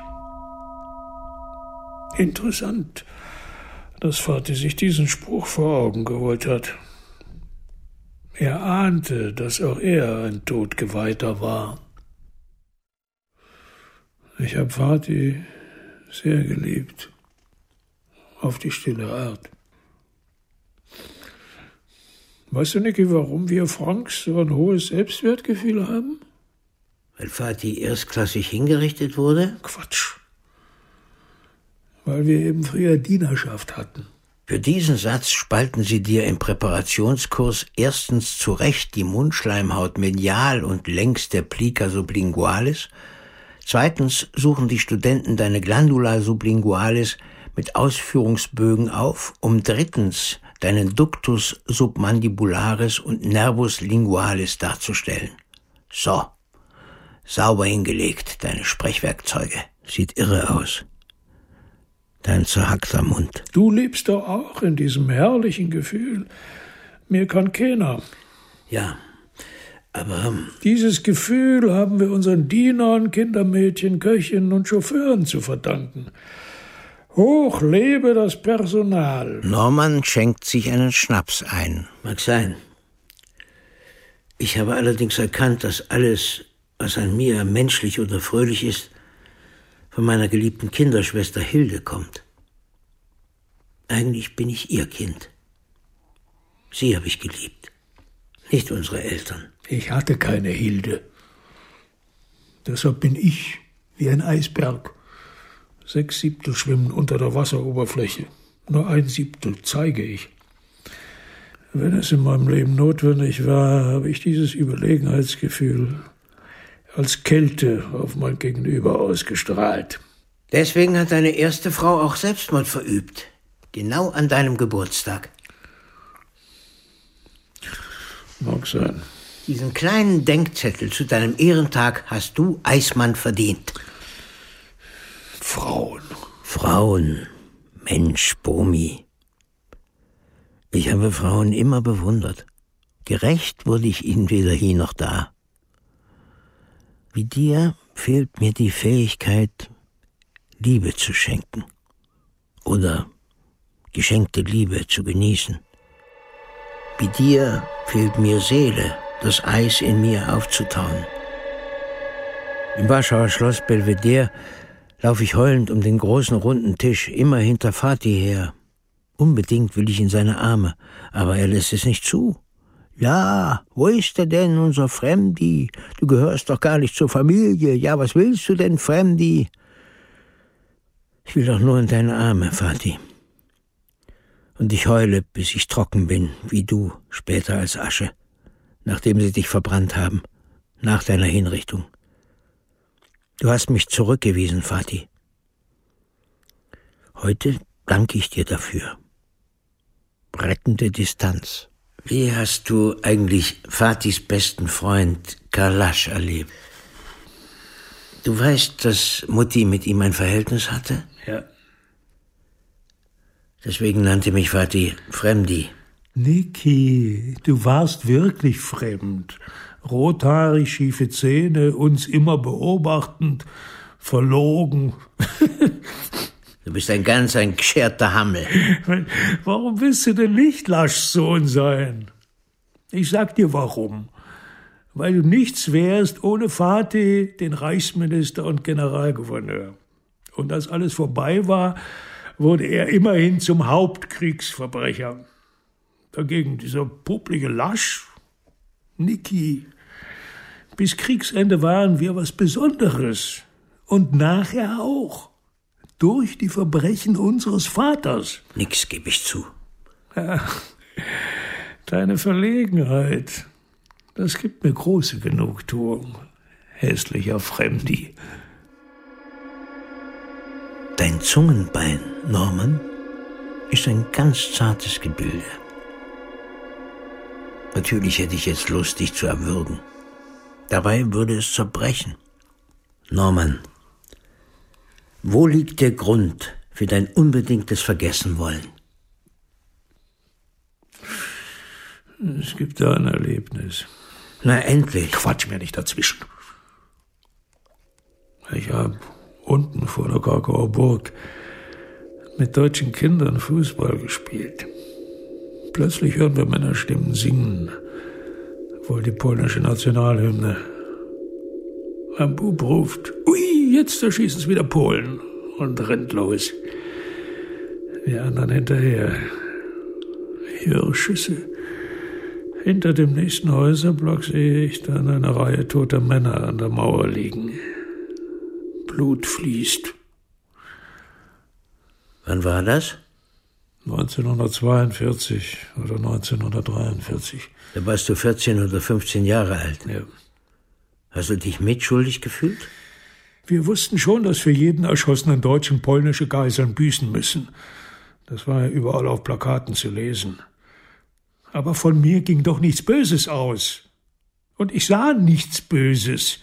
Interessant, dass Vati sich diesen Spruch vor Augen geholt hat. Er ahnte, dass auch er ein Todgeweihter war. Ich habe Vati sehr geliebt, auf die stille Art. Weißt du, Niki, warum wir Franks so ein hohes Selbstwertgefühl haben? Weil Vati erstklassig hingerichtet wurde? Quatsch. Weil wir eben früher Dienerschaft hatten. Für diesen Satz spalten sie dir im Präparationskurs erstens zurecht die Mundschleimhaut medial und längs der Plica sublingualis. Zweitens suchen die Studenten deine Glandula sublingualis mit Ausführungsbögen auf, um drittens deinen Ductus submandibularis und Nervus lingualis darzustellen. So, sauber hingelegt, deine Sprechwerkzeuge. Sieht irre aus. Dein zerhackter Mund. Du lebst doch auch in diesem herrlichen Gefühl. Mir kann keiner. Ja, aber... Dieses Gefühl haben wir unseren Dienern, Kindermädchen, Köchinnen und Chauffeuren zu verdanken. Hoch lebe das Personal. Norman schenkt sich einen Schnaps ein. Mag sein. Ich habe allerdings erkannt, dass alles, was an mir menschlich oder fröhlich ist, von meiner geliebten Kinderschwester Hilde kommt. Eigentlich bin ich ihr Kind. Sie habe ich geliebt, nicht unsere Eltern. Ich hatte keine Hilde. Deshalb bin ich wie ein Eisberg. 6/7 schwimmen unter der Wasseroberfläche. Nur 1/7 zeige ich. Wenn es in meinem Leben notwendig war, habe ich dieses Überlegenheitsgefühl als Kälte auf mein Gegenüber ausgestrahlt. Deswegen hat deine erste Frau auch Selbstmord verübt. Genau an deinem Geburtstag. Mag sein. Diesen kleinen Denkzettel zu deinem Ehrentag hast du, Eismann, verdient. Frauen. Mensch, Bomi. Ich habe Frauen immer bewundert. Gerecht wurde ich ihnen weder hier noch da. Wie dir fehlt mir die Fähigkeit, Liebe zu schenken. Oder geschenkte Liebe zu genießen. Wie dir fehlt mir Seele, das Eis in mir aufzutauen. Im Warschauer Schloss Belvedere laufe ich heulend um den großen runden Tisch, immer hinter Vati her. Unbedingt will ich in seine Arme, aber er lässt es nicht zu. Ja, wo ist er denn, unser Fremdi? Du gehörst doch gar nicht zur Familie. Ja, was willst du denn, Fremdi? Ich will doch nur in deine Arme, Vati. Und ich heule, bis ich trocken bin, wie du, später als Asche, nachdem sie dich verbrannt haben, nach deiner Hinrichtung. Du hast mich zurückgewiesen, Vati. Heute danke ich dir dafür. Rettende Distanz. Wie hast du eigentlich Vatis besten Freund Kalasch erlebt? Du weißt, dass Mutti mit ihm ein Verhältnis hatte? Ja. Deswegen nannte mich Vati Fremdi. Niki, du warst wirklich fremd. Rothaarig, schiefe Zähne, uns immer beobachtend, verlogen. Du bist ein gescherter Hammel. Warum willst du denn nicht Laschs Sohn sein? Ich sag dir warum. Weil du nichts wärst ohne Vati, den Reichsminister und Generalgouverneur. Und als alles vorbei war, wurde er immerhin zum Hauptkriegsverbrecher. Dagegen dieser poplige Lasch, Niki. Bis Kriegsende waren wir was Besonderes. Und nachher auch. Durch die Verbrechen unseres Vaters. Nix gebe ich zu. Ja, deine Verlegenheit, das gibt mir große Genugtuung, hässlicher Fremdi. Dein Zungenbein, Norman, ist ein ganz zartes Gebilde. Natürlich hätte ich jetzt Lust, dich zu erwürgen. Dabei würde es zerbrechen. Norman, wo liegt der Grund für dein unbedingtes Vergessenwollen? Es gibt da ein Erlebnis. Na, endlich. Quatsch mir nicht dazwischen. Ich habe unten vor der Krakauer Burg mit deutschen Kindern Fußball gespielt. Plötzlich hören wir Männerstimmen singen, wohl die polnische Nationalhymne. Ein Bub ruft, ui, jetzt erschießen's wieder Polen, und rennt los. Die anderen hinterher. Ich höre Schüsse. Hinter dem nächsten Häuserblock sehe ich dann eine Reihe toter Männer an der Mauer liegen. Blut fließt. Wann war das? 1942 oder 1943. Da warst du 14 oder 15 Jahre alt. Ja. Hast du dich mitschuldig gefühlt? Wir wussten schon, dass für jeden erschossenen Deutschen polnische Geiseln büßen müssen. Das war ja überall auf Plakaten zu lesen. Aber von mir ging doch nichts Böses aus. Und ich sah nichts Böses.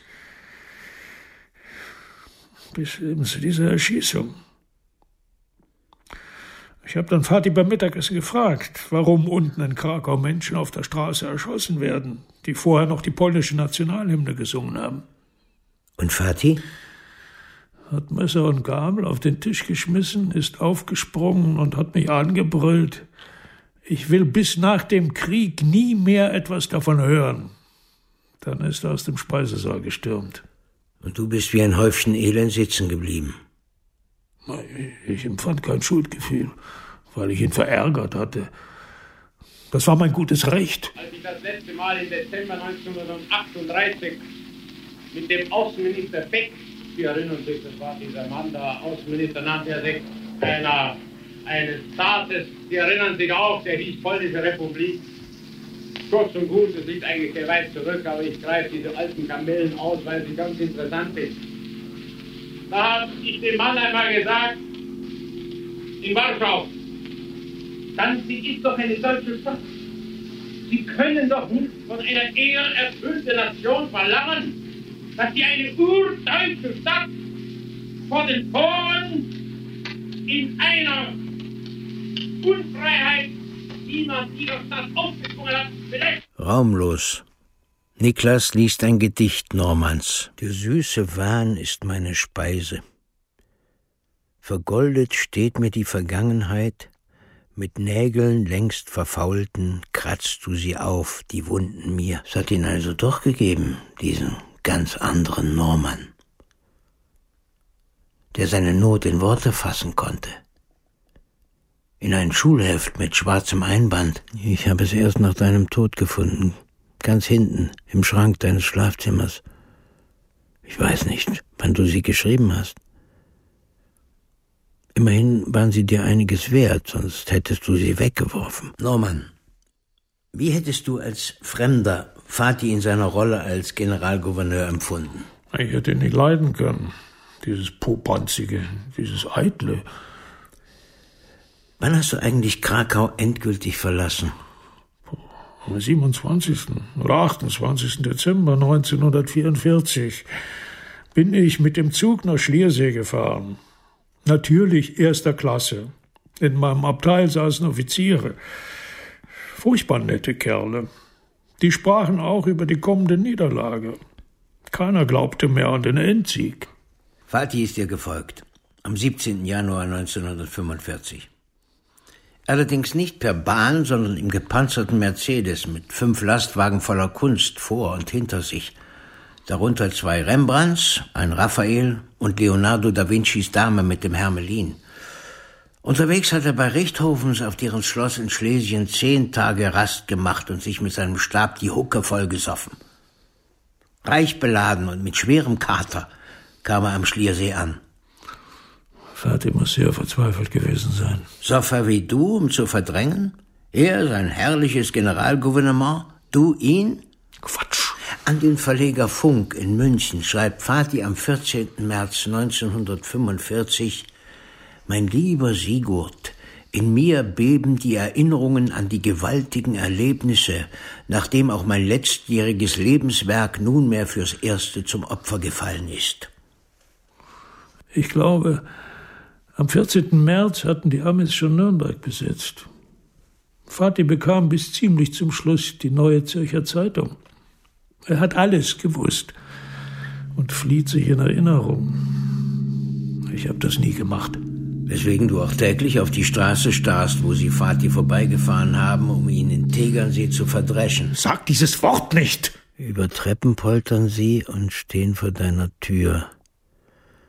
Bis eben zu dieser Erschießung. Ich habe dann Vati beim Mittagessen gefragt, warum unten in Krakau Menschen auf der Straße erschossen werden, die vorher noch die polnische Nationalhymne gesungen haben. Und Vati? Hat Messer und Gabel auf den Tisch geschmissen, ist aufgesprungen und hat mich angebrüllt. Ich will bis nach dem Krieg nie mehr etwas davon hören. Dann ist er aus dem Speisesaal gestürmt. Und du bist wie ein Häufchen Elend sitzen geblieben. Ich empfand kein Schuldgefühl, weil ich ihn verärgert hatte. Das war mein gutes Recht. Als ich das letzte Mal im Dezember 1938 mit dem Außenminister Beck, Sie erinnern sich, das war dieser Mann, der Außenminister nannte er sich eines Staates, Sie erinnern sich auch, der hieß Polnische Republik. Kurz und gut, es liegt eigentlich sehr weit zurück, aber ich greife diese alten Kamellen aus, weil sie ganz interessant sind. Da habe ich dem Mann einmal gesagt, in Warschau, Danzig ist doch eine deutsche Stadt. Sie können doch nicht von einer ehrerfüllten Nation verlangen, dass sie eine urdeutsche Stadt vor den Toren in einer Unfreiheit, die man dieser Stadt aufgezwungen hat, belässt. Raumlos. Niklas liest ein Gedicht Normans. Der süße Wahn ist meine Speise. Vergoldet steht mir die Vergangenheit, mit Nägeln längst verfaulten kratzt du sie auf, die Wunden mir. Es hat ihn also doch gegeben, diesen ganz anderen Norman, der seine Not in Worte fassen konnte. In ein Schulheft mit schwarzem Einband. Ich habe es erst nach deinem Tod gefunden. Ganz hinten, im Schrank deines Schlafzimmers. Ich weiß nicht, wann du sie geschrieben hast. Immerhin waren sie dir einiges wert, sonst hättest du sie weggeworfen. Norman, wie hättest du als Fremder Vati in seiner Rolle als Generalgouverneur empfunden? Ich hätte ihn nicht leiden können. Dieses Popanzige, dieses Eitle. Wann hast du eigentlich Krakau endgültig verlassen? Am 27. oder 28. Dezember 1944 bin ich mit dem Zug nach Schliersee gefahren. Natürlich erster Klasse. In meinem Abteil saßen Offiziere. Furchtbar nette Kerle. Die sprachen auch über die kommende Niederlage. Keiner glaubte mehr an den Endsieg. Vati ist dir gefolgt. Am 17. Januar 1945. Allerdings nicht per Bahn, sondern im gepanzerten Mercedes mit 5 Lastwagen voller Kunst vor und hinter sich. Darunter 2 Rembrandts, ein Raphael und Leonardo da Vincis Dame mit dem Hermelin. Unterwegs hat er bei Richthofens auf deren Schloss in Schlesien 10 Tage Rast gemacht und sich mit seinem Stab die Hucke vollgesoffen. Reich beladen und mit schwerem Kater kam er am Schliersee an. Vati muss sehr verzweifelt gewesen sein. Sofa wie du, um zu verdrängen? Er, sein herrliches Generalgouvernement, du ihn? Quatsch. An den Verleger Funk in München schreibt Vati am 14. März 1945: Mein lieber Sigurd, in mir beben die Erinnerungen an die gewaltigen Erlebnisse, nachdem auch mein letztjähriges Lebenswerk nunmehr fürs Erste zum Opfer gefallen ist. Ich glaube, am 14. März hatten die Amis schon Nürnberg besetzt. Vati bekam bis ziemlich zum Schluss die Neue Zürcher Zeitung. Er hat alles gewusst und flieht sich in Erinnerung. Ich habe das nie gemacht. Weswegen du auch täglich auf die Straße starrst, wo sie Vati vorbeigefahren haben, um ihn in Tegernsee zu verdreschen. Sag dieses Wort nicht! Über Treppen poltern sie und stehen vor deiner Tür.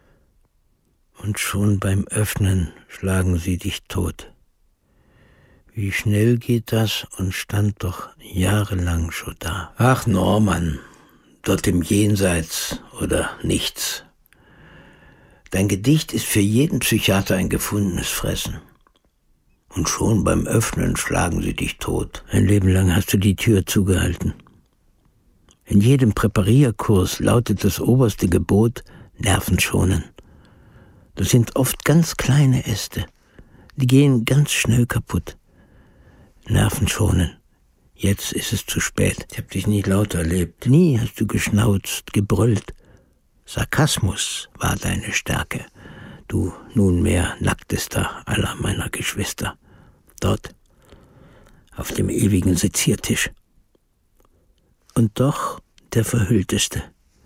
Und schon beim Öffnen schlagen sie dich tot. Wie schnell geht das und stand doch jahrelang schon da. Ach Norman, dort im Jenseits oder nichts. Dein Gedicht ist für jeden Psychiater ein gefundenes Fressen. Und schon beim Öffnen schlagen sie dich tot. Ein Leben lang hast du die Tür zugehalten. In jedem Präparierkurs lautet das oberste Gebot: Nerven schonen. Das sind oft ganz kleine Äste. Die gehen ganz schnell kaputt. Nerven schonen. Jetzt ist es zu spät. Ich hab dich nie laut erlebt. Nie hast du geschnauzt, gebrüllt. Sarkasmus war deine Stärke. Du nunmehr nacktester aller meiner Geschwister. Dort, auf dem ewigen Seziertisch. Und doch der Verhüllteste,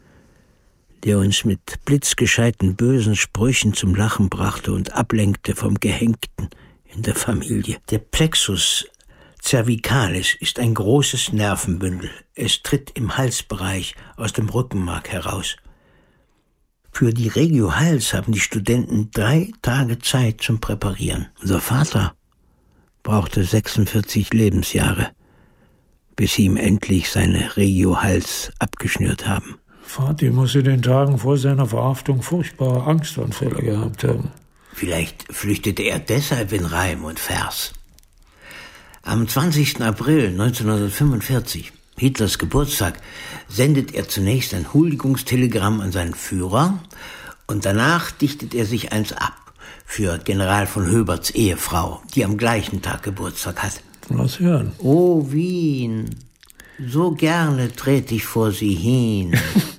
der uns mit blitzgescheiten bösen Sprüchen zum Lachen brachte und ablenkte vom Gehängten in der Familie. Der Plexus cervicalis ist ein großes Nervenbündel. Es tritt im Halsbereich aus dem Rückenmark heraus. Für die Regio Hals haben die Studenten 3 Tage Zeit zum Präparieren. Unser Vater brauchte 46 Lebensjahre, bis sie ihm endlich seine Regio Hals abgeschnürt haben. Vati muss in den Tagen vor seiner Verhaftung furchtbare Angstanfälle gehabt haben. Vielleicht flüchtete er deshalb in Reim und Vers. Am 20. April 1945, Hitlers Geburtstag, sendet er zunächst ein Huldigungstelegramm an seinen Führer und danach dichtet er sich eins ab für General von Höberts Ehefrau, die am gleichen Tag Geburtstag hat. Lass hören. O Wien, so gerne tret ich vor Sie hin,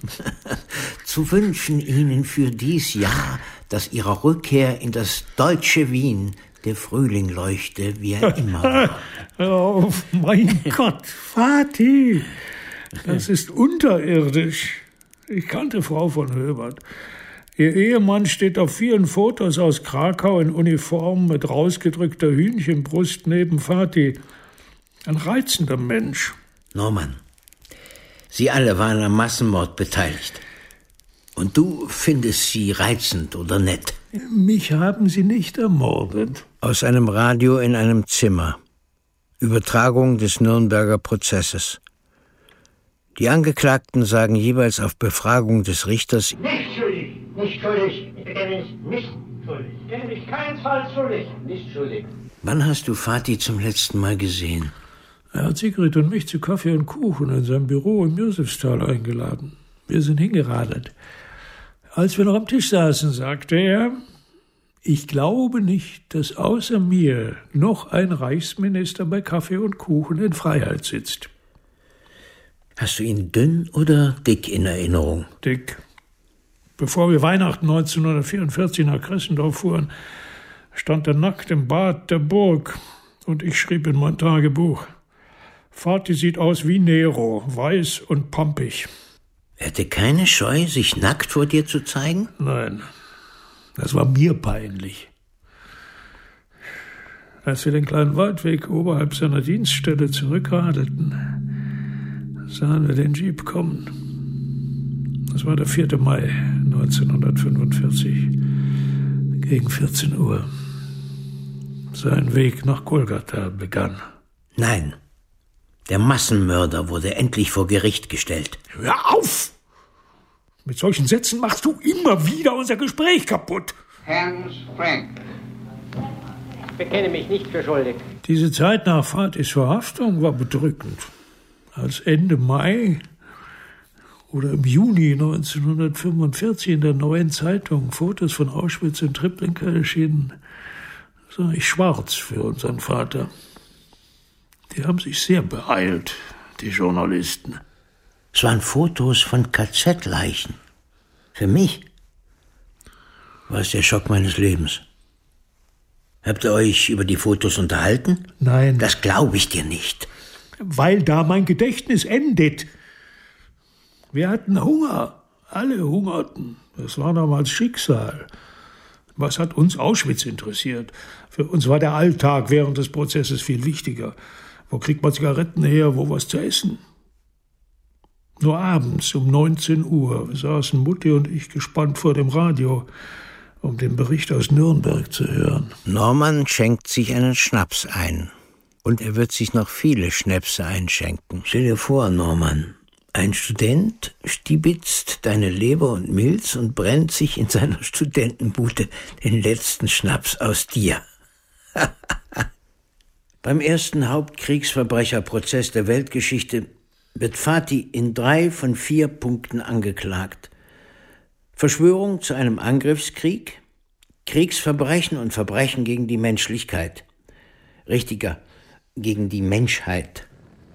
zu wünschen Ihnen für dies Jahr, dass Ihrer Rückkehr in das deutsche Wien der Frühling leuchte, wie er immer war. Oh, mein Gott, Vati, das ist unterirdisch. Ich kannte Frau von Höbert. Ihr Ehemann steht auf vielen Fotos aus Krakau in Uniform mit rausgedrückter Hühnchenbrust neben Vati. Ein reizender Mensch. Norman, Sie alle waren am Massenmord beteiligt. Und du findest sie reizend oder nett? Mich haben sie nicht ermordet. Aus einem Radio in einem Zimmer. Übertragung des Nürnberger Prozesses. Die Angeklagten sagen jeweils auf Befragung des Richters: Nicht schuldig, nicht schuldig, ich bekenne mich nicht schuldig. Ich bekenne mich keinesfalls schuldig, nicht schuldig. Wann hast du Vati zum letzten Mal gesehen? Er hat Sigrid und mich zu Kaffee und Kuchen in seinem Büro im Josefsthal eingeladen. Wir sind hingeradelt. Als wir noch am Tisch saßen, sagte er: Ich glaube nicht, dass außer mir noch ein Reichsminister bei Kaffee und Kuchen in Freiheit sitzt. Hast du ihn dünn oder dick in Erinnerung? Dick. Bevor wir Weihnachten 1944 nach Kressendorf fuhren, stand er nackt im Bad der Burg und ich schrieb in mein Tagebuch: Vati sieht aus wie Nero, weiß und pampig. Er hatte keine Scheu, sich nackt vor dir zu zeigen? Nein, das war mir peinlich. Als wir den kleinen Waldweg oberhalb seiner Dienststelle zurückradelten, sahen wir den Jeep kommen. Das war der 4. Mai 1945, gegen 14 Uhr. Sein Weg nach Golgatha begann. Nein, der Massenmörder wurde endlich vor Gericht gestellt. Hör auf! Mit solchen Sätzen machst du immer wieder unser Gespräch kaputt. Hans Frank. Ich bekenne mich nicht für schuldig. Diese Zeit nach Vatis Verhaftung war bedrückend. Als Ende Mai oder im Juni 1945 in der Neuen Zeitung Fotos von Auschwitz und Treblinka erschienen, sah ich schwarz für unseren Vater. Die haben sich sehr beeilt, die Journalisten. Es waren Fotos von KZ-Leichen. Für mich war es der Schock meines Lebens. Habt ihr euch über die Fotos unterhalten? Nein. Das glaube ich dir nicht. Weil da mein Gedächtnis endet. Wir hatten Hunger. Alle hungerten. Das war damals Schicksal. Was hat uns Auschwitz interessiert? Für uns war der Alltag während des Prozesses viel wichtiger. Wo kriegt man Zigaretten her, wo was zu essen? Nur abends um 19 Uhr saßen Mutti und ich gespannt vor dem Radio, um den Bericht aus Nürnberg zu hören. Norman schenkt sich einen Schnaps ein. Und er wird sich noch viele Schnäpse einschenken. Stell dir vor, Norman, ein Student stibitzt deine Leber und Milz und brennt sich in seiner Studentenbude den letzten Schnaps aus dir. Beim ersten Hauptkriegsverbrecherprozess der Weltgeschichte wird Fatih in 3 von 4 Punkten angeklagt. Verschwörung zu einem Angriffskrieg, Kriegsverbrechen und Verbrechen gegen die Menschlichkeit. Richtiger, gegen die Menschheit.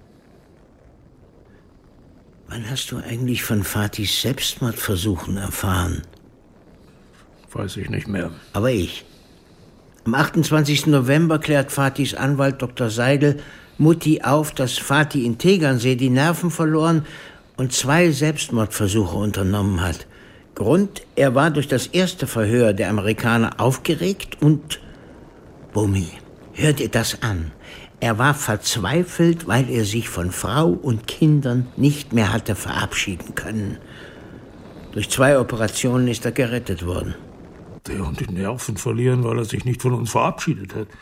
Wann hast du eigentlich von Fatihs Selbstmordversuchen erfahren? Weiß ich nicht mehr. Aber ich. Am 28. November klärt Fatihs Anwalt Dr. Seidel Mutti auf, dass Fatih in Tegernsee die Nerven verloren und 2 Selbstmordversuche unternommen hat. Grund, er war durch das erste Verhör der Amerikaner aufgeregt und... Bummi, hör dir das an. Er war verzweifelt, weil er sich von Frau und Kindern nicht mehr hatte verabschieden können. Durch 2 Operationen ist er gerettet worden. Der und die Nerven verlieren, weil er sich nicht von uns verabschiedet hat.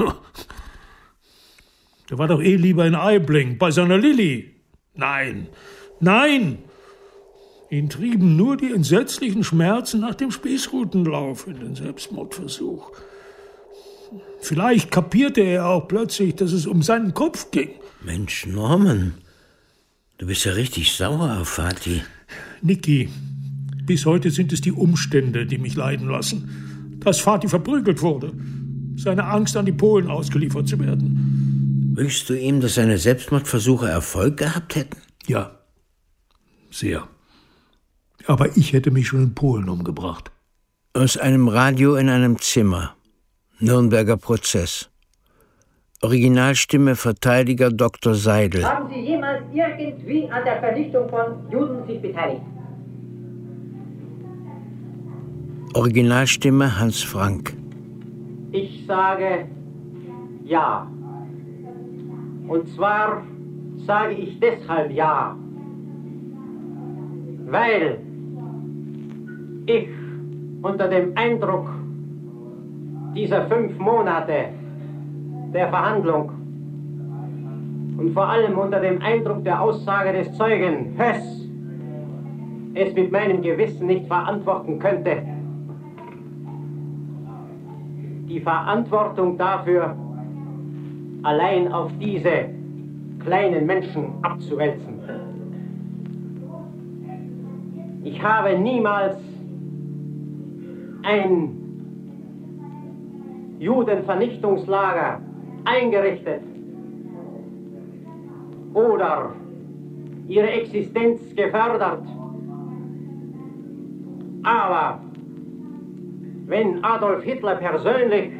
Der war doch lieber in Aibling, bei seiner Lilly. Nein, nein! Ihn trieben nur die entsetzlichen Schmerzen nach dem Spießrutenlauf in den Selbstmordversuch. Vielleicht kapierte er auch plötzlich, dass es um seinen Kopf ging. Mensch, Norman, du bist ja richtig sauer auf Fatih. Niki, bis heute sind es die Umstände, die mich leiden lassen. Dass Fatih verprügelt wurde, seine Angst, an die Polen ausgeliefert zu werden. Wünschst du ihm, dass seine Selbstmordversuche Erfolg gehabt hätten? Ja, sehr. Aber ich hätte mich schon in Polen umgebracht. Aus einem Radio in einem Zimmer. Nürnberger Prozess. Originalstimme Verteidiger Dr. Seidel. Haben Sie jemals irgendwie an der Vernichtung von Juden sich beteiligt? Originalstimme Hans Frank. Ich sage ja. Und zwar sage ich deshalb ja, weil ich unter dem Eindruck dieser 5 Monate der Verhandlung und vor allem unter dem Eindruck der Aussage des Zeugen Höss es mit meinem Gewissen nicht verantworten könnte, die Verantwortung dafür allein auf diese kleinen Menschen abzuwälzen. Ich habe niemals ein Judenvernichtungslager eingerichtet oder ihre Existenz gefördert. Aber wenn Adolf Hitler persönlich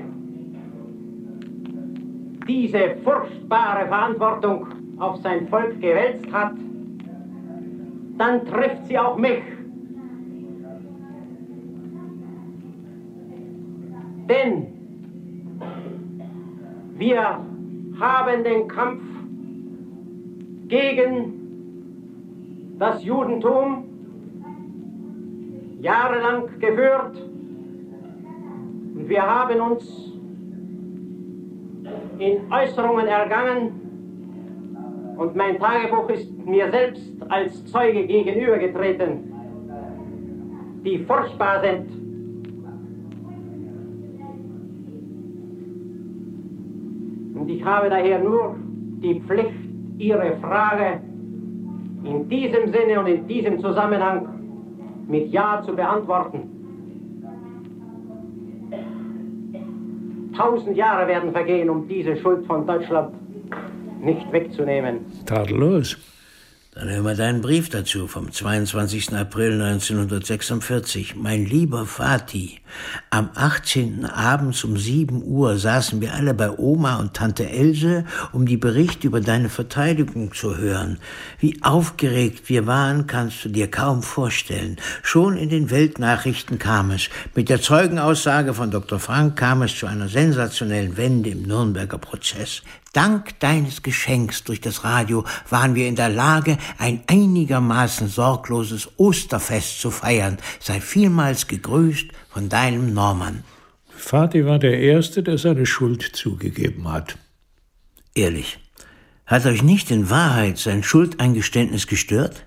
diese furchtbare Verantwortung auf sein Volk gewälzt hat, dann trifft sie auch mich. Denn wir haben den Kampf gegen das Judentum jahrelang geführt und wir haben uns in Äußerungen ergangen und mein Tagebuch ist mir selbst als Zeuge gegenübergetreten, die furchtbar sind. Und ich habe daher nur die Pflicht, Ihre Frage in diesem Sinne und in diesem Zusammenhang mit Ja zu beantworten. 1000 Jahre werden vergehen, um diese Schuld von Deutschland nicht wegzunehmen. Tadellos. Dann hören wir deinen Brief dazu vom 22. April 1946. Mein lieber Fatih, am 18. abends um 7 Uhr saßen wir alle bei Oma und Tante Else, um die Berichte über deine Verteidigung zu hören. Wie aufgeregt wir waren, kannst du dir kaum vorstellen. Schon in den Weltnachrichten kam es. Mit der Zeugenaussage von Dr. Frank kam es zu einer sensationellen Wende im Nürnberger Prozess. Dank deines Geschenks durch das Radio waren wir in der Lage, ein einigermaßen sorgloses Osterfest zu feiern. Sei vielmals gegrüßt von deinem Norman. Fatih war der Erste, der seine Schuld zugegeben hat. Ehrlich, hat euch nicht in Wahrheit sein Schuldeingeständnis gestört?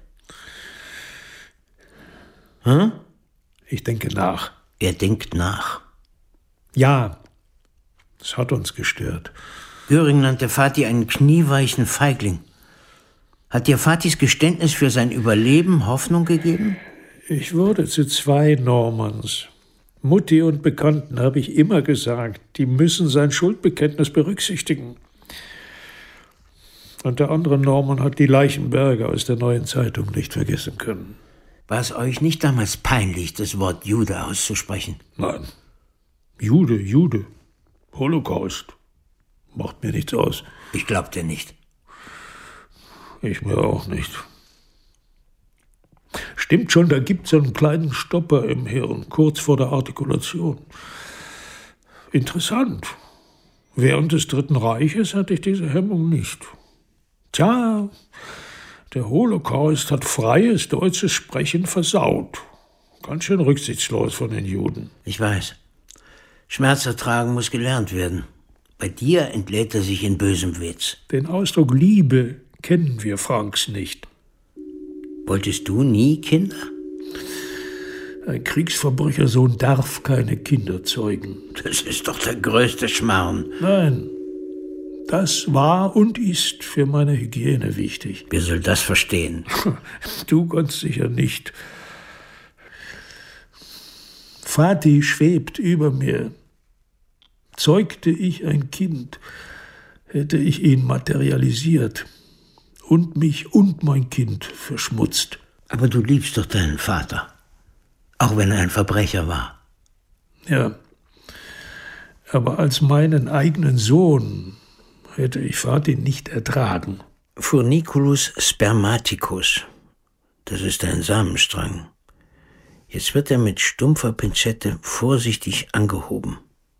Hm? Ich denke nach. Er denkt nach. Ja, es hat uns gestört. Göring nannte Fatih einen knieweichen Feigling. Hat dir Fatihs Geständnis für sein Überleben Hoffnung gegeben? Ich wurde zu 2 Normans. Mutti und Bekannten habe ich immer gesagt, die müssen sein Schuldbekenntnis berücksichtigen. Und der andere Norman hat die Leichenberge aus der Neuen Zeitung nicht vergessen können. War es euch nicht damals peinlich, das Wort Jude auszusprechen? Nein. Jude. Holocaust. Macht mir nichts aus. Ich glaub dir nicht. Ich mir auch nicht. Stimmt schon, da gibt's einen kleinen Stopper im Hirn, kurz vor der Artikulation. Interessant. Während des Dritten Reiches hatte ich diese Hemmung nicht. Tja, der Holocaust hat freies deutsches Sprechen versaut. Ganz schön rücksichtslos von den Juden. Ich weiß. Schmerz ertragen muss gelernt werden. Bei dir entlädt er sich in bösem Witz. Den Ausdruck Liebe kennen wir Franks nicht. Wolltest du nie Kinder? Ein Kriegsverbrechersohn darf keine Kinder zeugen. Das ist doch der größte Schmarrn. Nein, das war und ist für meine Hygiene wichtig. Wer soll das verstehen? Du ganz sicher nicht. Fatih schwebt über mir. Zeugte ich ein Kind, hätte ich ihn materialisiert und mich und mein Kind verschmutzt. Aber du liebst doch deinen Vater, auch wenn er ein Verbrecher war. Ja, aber als meinen eigenen Sohn hätte ich Fatih nicht ertragen. Furniculus spermaticus, das ist ein Samenstrang. Jetzt wird er mit stumpfer Pinzette vorsichtig angehoben.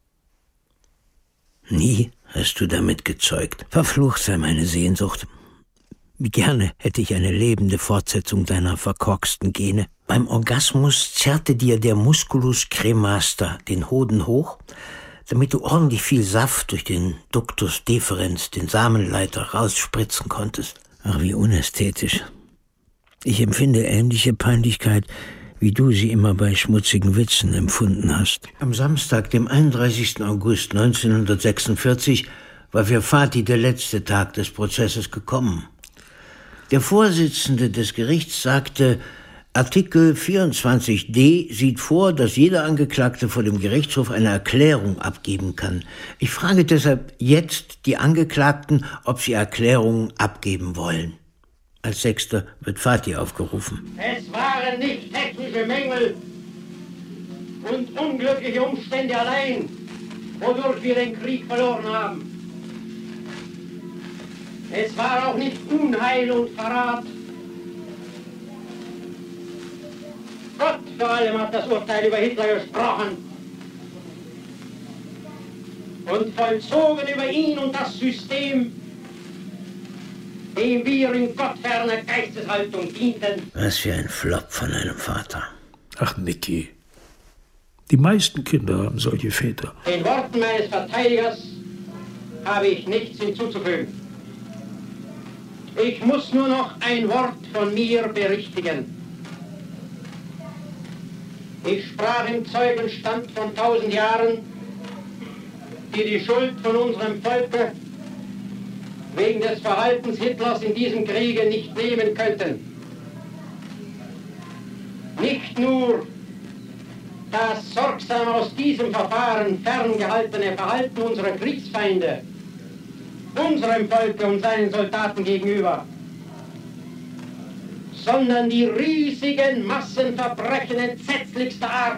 Nie hast du damit gezeugt. Verflucht sei meine Sehnsucht. Wie gerne hätte ich eine lebende Fortsetzung deiner verkorksten Gene. Beim Orgasmus zerrte dir der Musculus cremaster den Hoden hoch, damit du ordentlich viel Saft durch den Ductus deferens, den Samenleiter, rausspritzen konntest. Ach, wie unästhetisch. Ich empfinde ähnliche Peinlichkeit, wie du sie immer bei schmutzigen Witzen empfunden hast. Am Samstag, dem 31. August 1946, war für Fatih der letzte Tag des Prozesses gekommen. Der Vorsitzende des Gerichts sagte, Artikel 24d sieht vor, dass jeder Angeklagte vor dem Gerichtshof eine Erklärung abgeben kann. Ich frage deshalb jetzt die Angeklagten, ob sie Erklärungen abgeben wollen. Als Sechster wird Fatih aufgerufen. Es waren nicht technische Mängel und unglückliche Umstände allein, wodurch wir den Krieg verloren haben. Es war auch nicht Unheil und Verrat. Gott vor allem hat das Urteil über Hitler gesprochen und vollzogen über ihn und das System, dem wir in gottferner Geisteshaltung dienten. Was für ein Flop von einem Vater. Ach, Niki, die meisten Kinder haben solche Väter. Den Worten meines Verteidigers habe ich nichts hinzuzufügen. Ich muss nur noch ein Wort von mir berichtigen. Ich sprach im Zeugenstand von 1000 Jahren, die Schuld von unserem Volke wegen des Verhaltens Hitlers in diesem Kriege nicht nehmen könnten. Nicht nur das sorgsam aus diesem Verfahren ferngehaltene Verhalten unserer Kriegsfeinde, unserem Volke und seinen Soldaten gegenüber, sondern die riesigen Massenverbrechen entsetzlichster Art,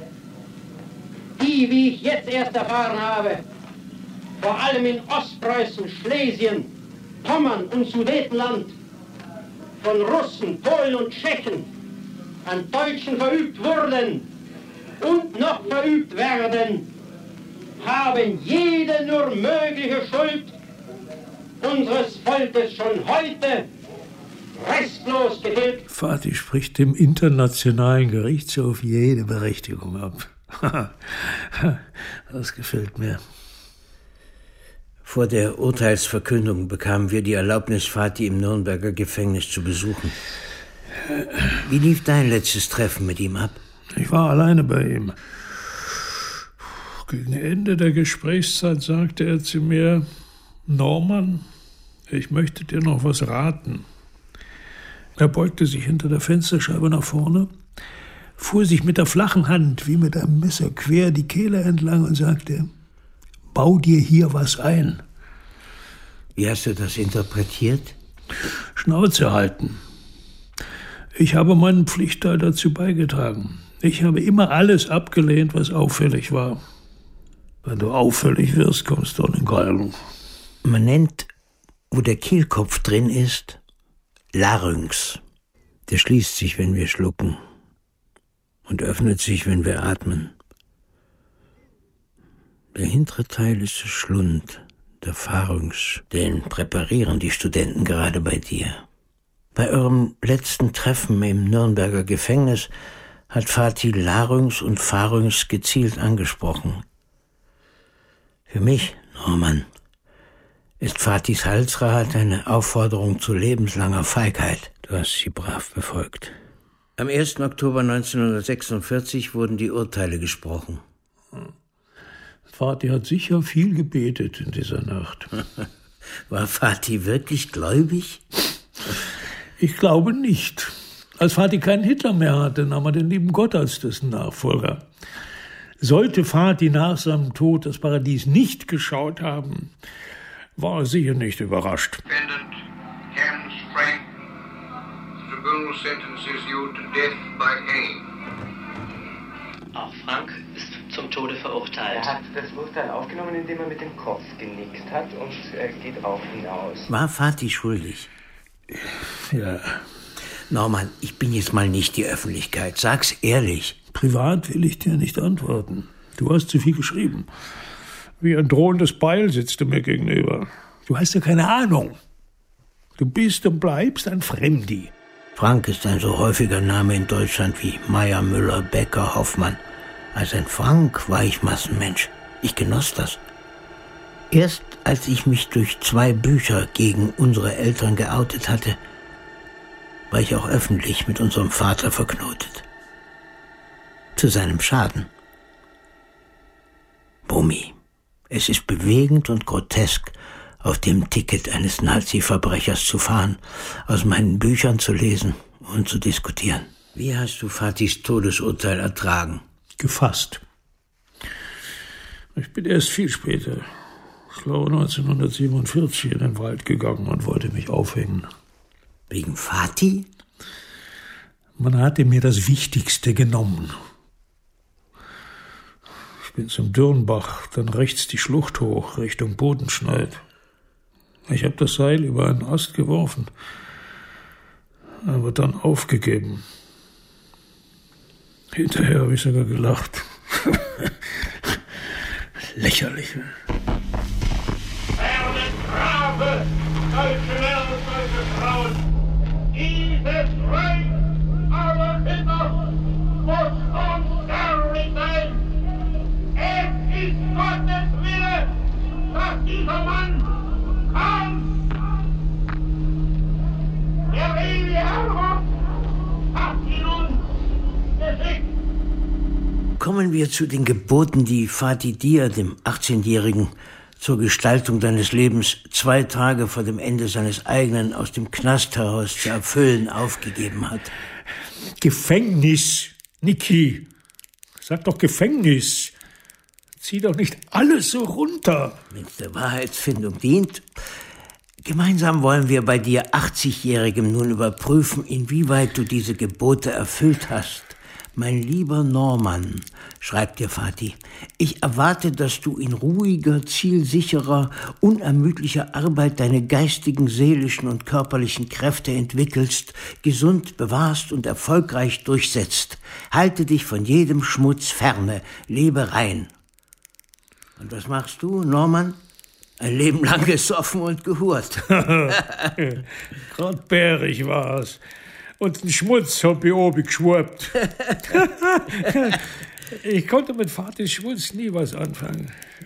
die, wie ich jetzt erst erfahren habe, vor allem in Ostpreußen, Schlesien, Pommern und Sudetenland von Russen, Polen und Tschechen an Deutschen verübt wurden und noch verübt werden, haben jede nur mögliche Schuld unseres Volkes schon heute restlos getilgt. Fatih spricht dem Internationalen Gerichtshof jede Berechtigung ab. Das gefällt mir. Vor der Urteilsverkündung bekamen wir die Erlaubnis, Fatih im Nürnberger Gefängnis zu besuchen. Wie lief dein letztes Treffen mit ihm ab? Ich war alleine bei ihm. Gegen Ende der Gesprächszeit sagte er zu mir: Norman, ich möchte dir noch was raten. Er beugte sich hinter der Fensterscheibe nach vorne, fuhr sich mit der flachen Hand wie mit einem Messer quer die Kehle entlang und sagte: Bau dir hier was ein. Wie hast du das interpretiert? Schnauze halten. Ich habe meinen Pflichtteil dazu beigetragen. Ich habe immer alles abgelehnt, was auffällig war. Wenn du auffällig wirst, kommst du in den Galgen. Man nennt, wo der Kehlkopf drin ist, Larynx. Der schließt sich, wenn wir schlucken, und öffnet sich, wenn wir atmen. Der hintere Teil ist der Schlund, der Pharynx. Den präparieren die Studenten gerade bei dir. Bei eurem letzten Treffen im Nürnberger Gefängnis hat Fatih Larynx und Pharynx gezielt angesprochen. Für mich, Norman, ist Fatihs Halsrat eine Aufforderung zu lebenslanger Feigheit. Du hast sie brav befolgt. Am 1. Oktober 1946 wurden die Urteile gesprochen. Fatih hat sicher viel gebetet in dieser Nacht. War Fatih wirklich gläubig? Ich glaube nicht. Als Fatih keinen Hitler mehr hatte, nahm er den lieben Gott als dessen Nachfolger. Sollte Fatih nach seinem Tod das Paradies nicht geschaut haben, war er sicher nicht überrascht. Defendant Hans Frank, the tribunal sentences you to death by hanging. Auch Frank ist zum Tode verurteilt. Er hat das Urteil aufgenommen, indem er mit dem Kopf genickt hat und geht auch hinaus. War Fatih schuldig? Ja. Norman, ich bin jetzt mal nicht die Öffentlichkeit. Sag's ehrlich. Privat will ich dir nicht antworten. Du hast zu viel geschrieben. Wie ein drohendes Beil sitzt du mir gegenüber. Du hast ja keine Ahnung. Du bist und bleibst ein Fremdi. Frank ist ein so häufiger Name in Deutschland wie Meyer, Müller, Becker, Hoffmann. Als ein Frank war ich Massenmensch. Ich genoss das. Erst als ich mich durch 2 Bücher gegen unsere Eltern geoutet hatte, war ich auch öffentlich mit unserem Vater verknotet. Zu seinem Schaden. Brummi, es ist bewegend und grotesk, auf dem Ticket eines Nazi-Verbrechers zu fahren, aus meinen Büchern zu lesen und zu diskutieren. Wie hast du Fatihs Todesurteil ertragen? Gefasst. Ich bin erst viel später, ich glaube 1947, in den Wald gegangen und wollte mich aufhängen. Wegen Fatih? Man hatte mir das Wichtigste genommen. Ich bin zum Dürnbach, dann rechts die Schlucht hoch, Richtung Bodenschneid. Ich habe das Seil über einen Ast geworfen, aber dann aufgegeben. Hinterher habe ich sogar gelacht. Lächerlich. Werdet brave deutsche Männer und deutsche Frauen. Dieses Reich aller Kinder muss unsterblich sein. Es ist Gottes Wille, dass dieser Mann kommt. Der ewige Herrgott hat ihn uns geschickt. Kommen wir zu den Geboten, die Fatih dir, dem 18-Jährigen, zur Gestaltung deines Lebens 2 Tage vor dem Ende seines eigenen aus dem Knast heraus zu erfüllen aufgegeben hat. Gefängnis, Niki. Sag doch Gefängnis. Zieh doch nicht alles so runter. Wenn es der Wahrheitsfindung dient. Gemeinsam wollen wir bei dir 80-Jährigem nun überprüfen, inwieweit du diese Gebote erfüllt hast. Mein lieber Norman, schreibt dir Fatih, ich erwarte, dass du in ruhiger, zielsicherer, unermüdlicher Arbeit deine geistigen, seelischen und körperlichen Kräfte entwickelst, gesund bewahrst und erfolgreich durchsetzt. Halte dich von jedem Schmutz ferne, lebe rein. Und was machst du, Norman? Ein Leben lang gesoffen und gehurt. Gerade bärig war's. Und den Schmutz hab ich oben geschwurbt. Ich konnte mit Fatihs Schmutz nie was anfangen.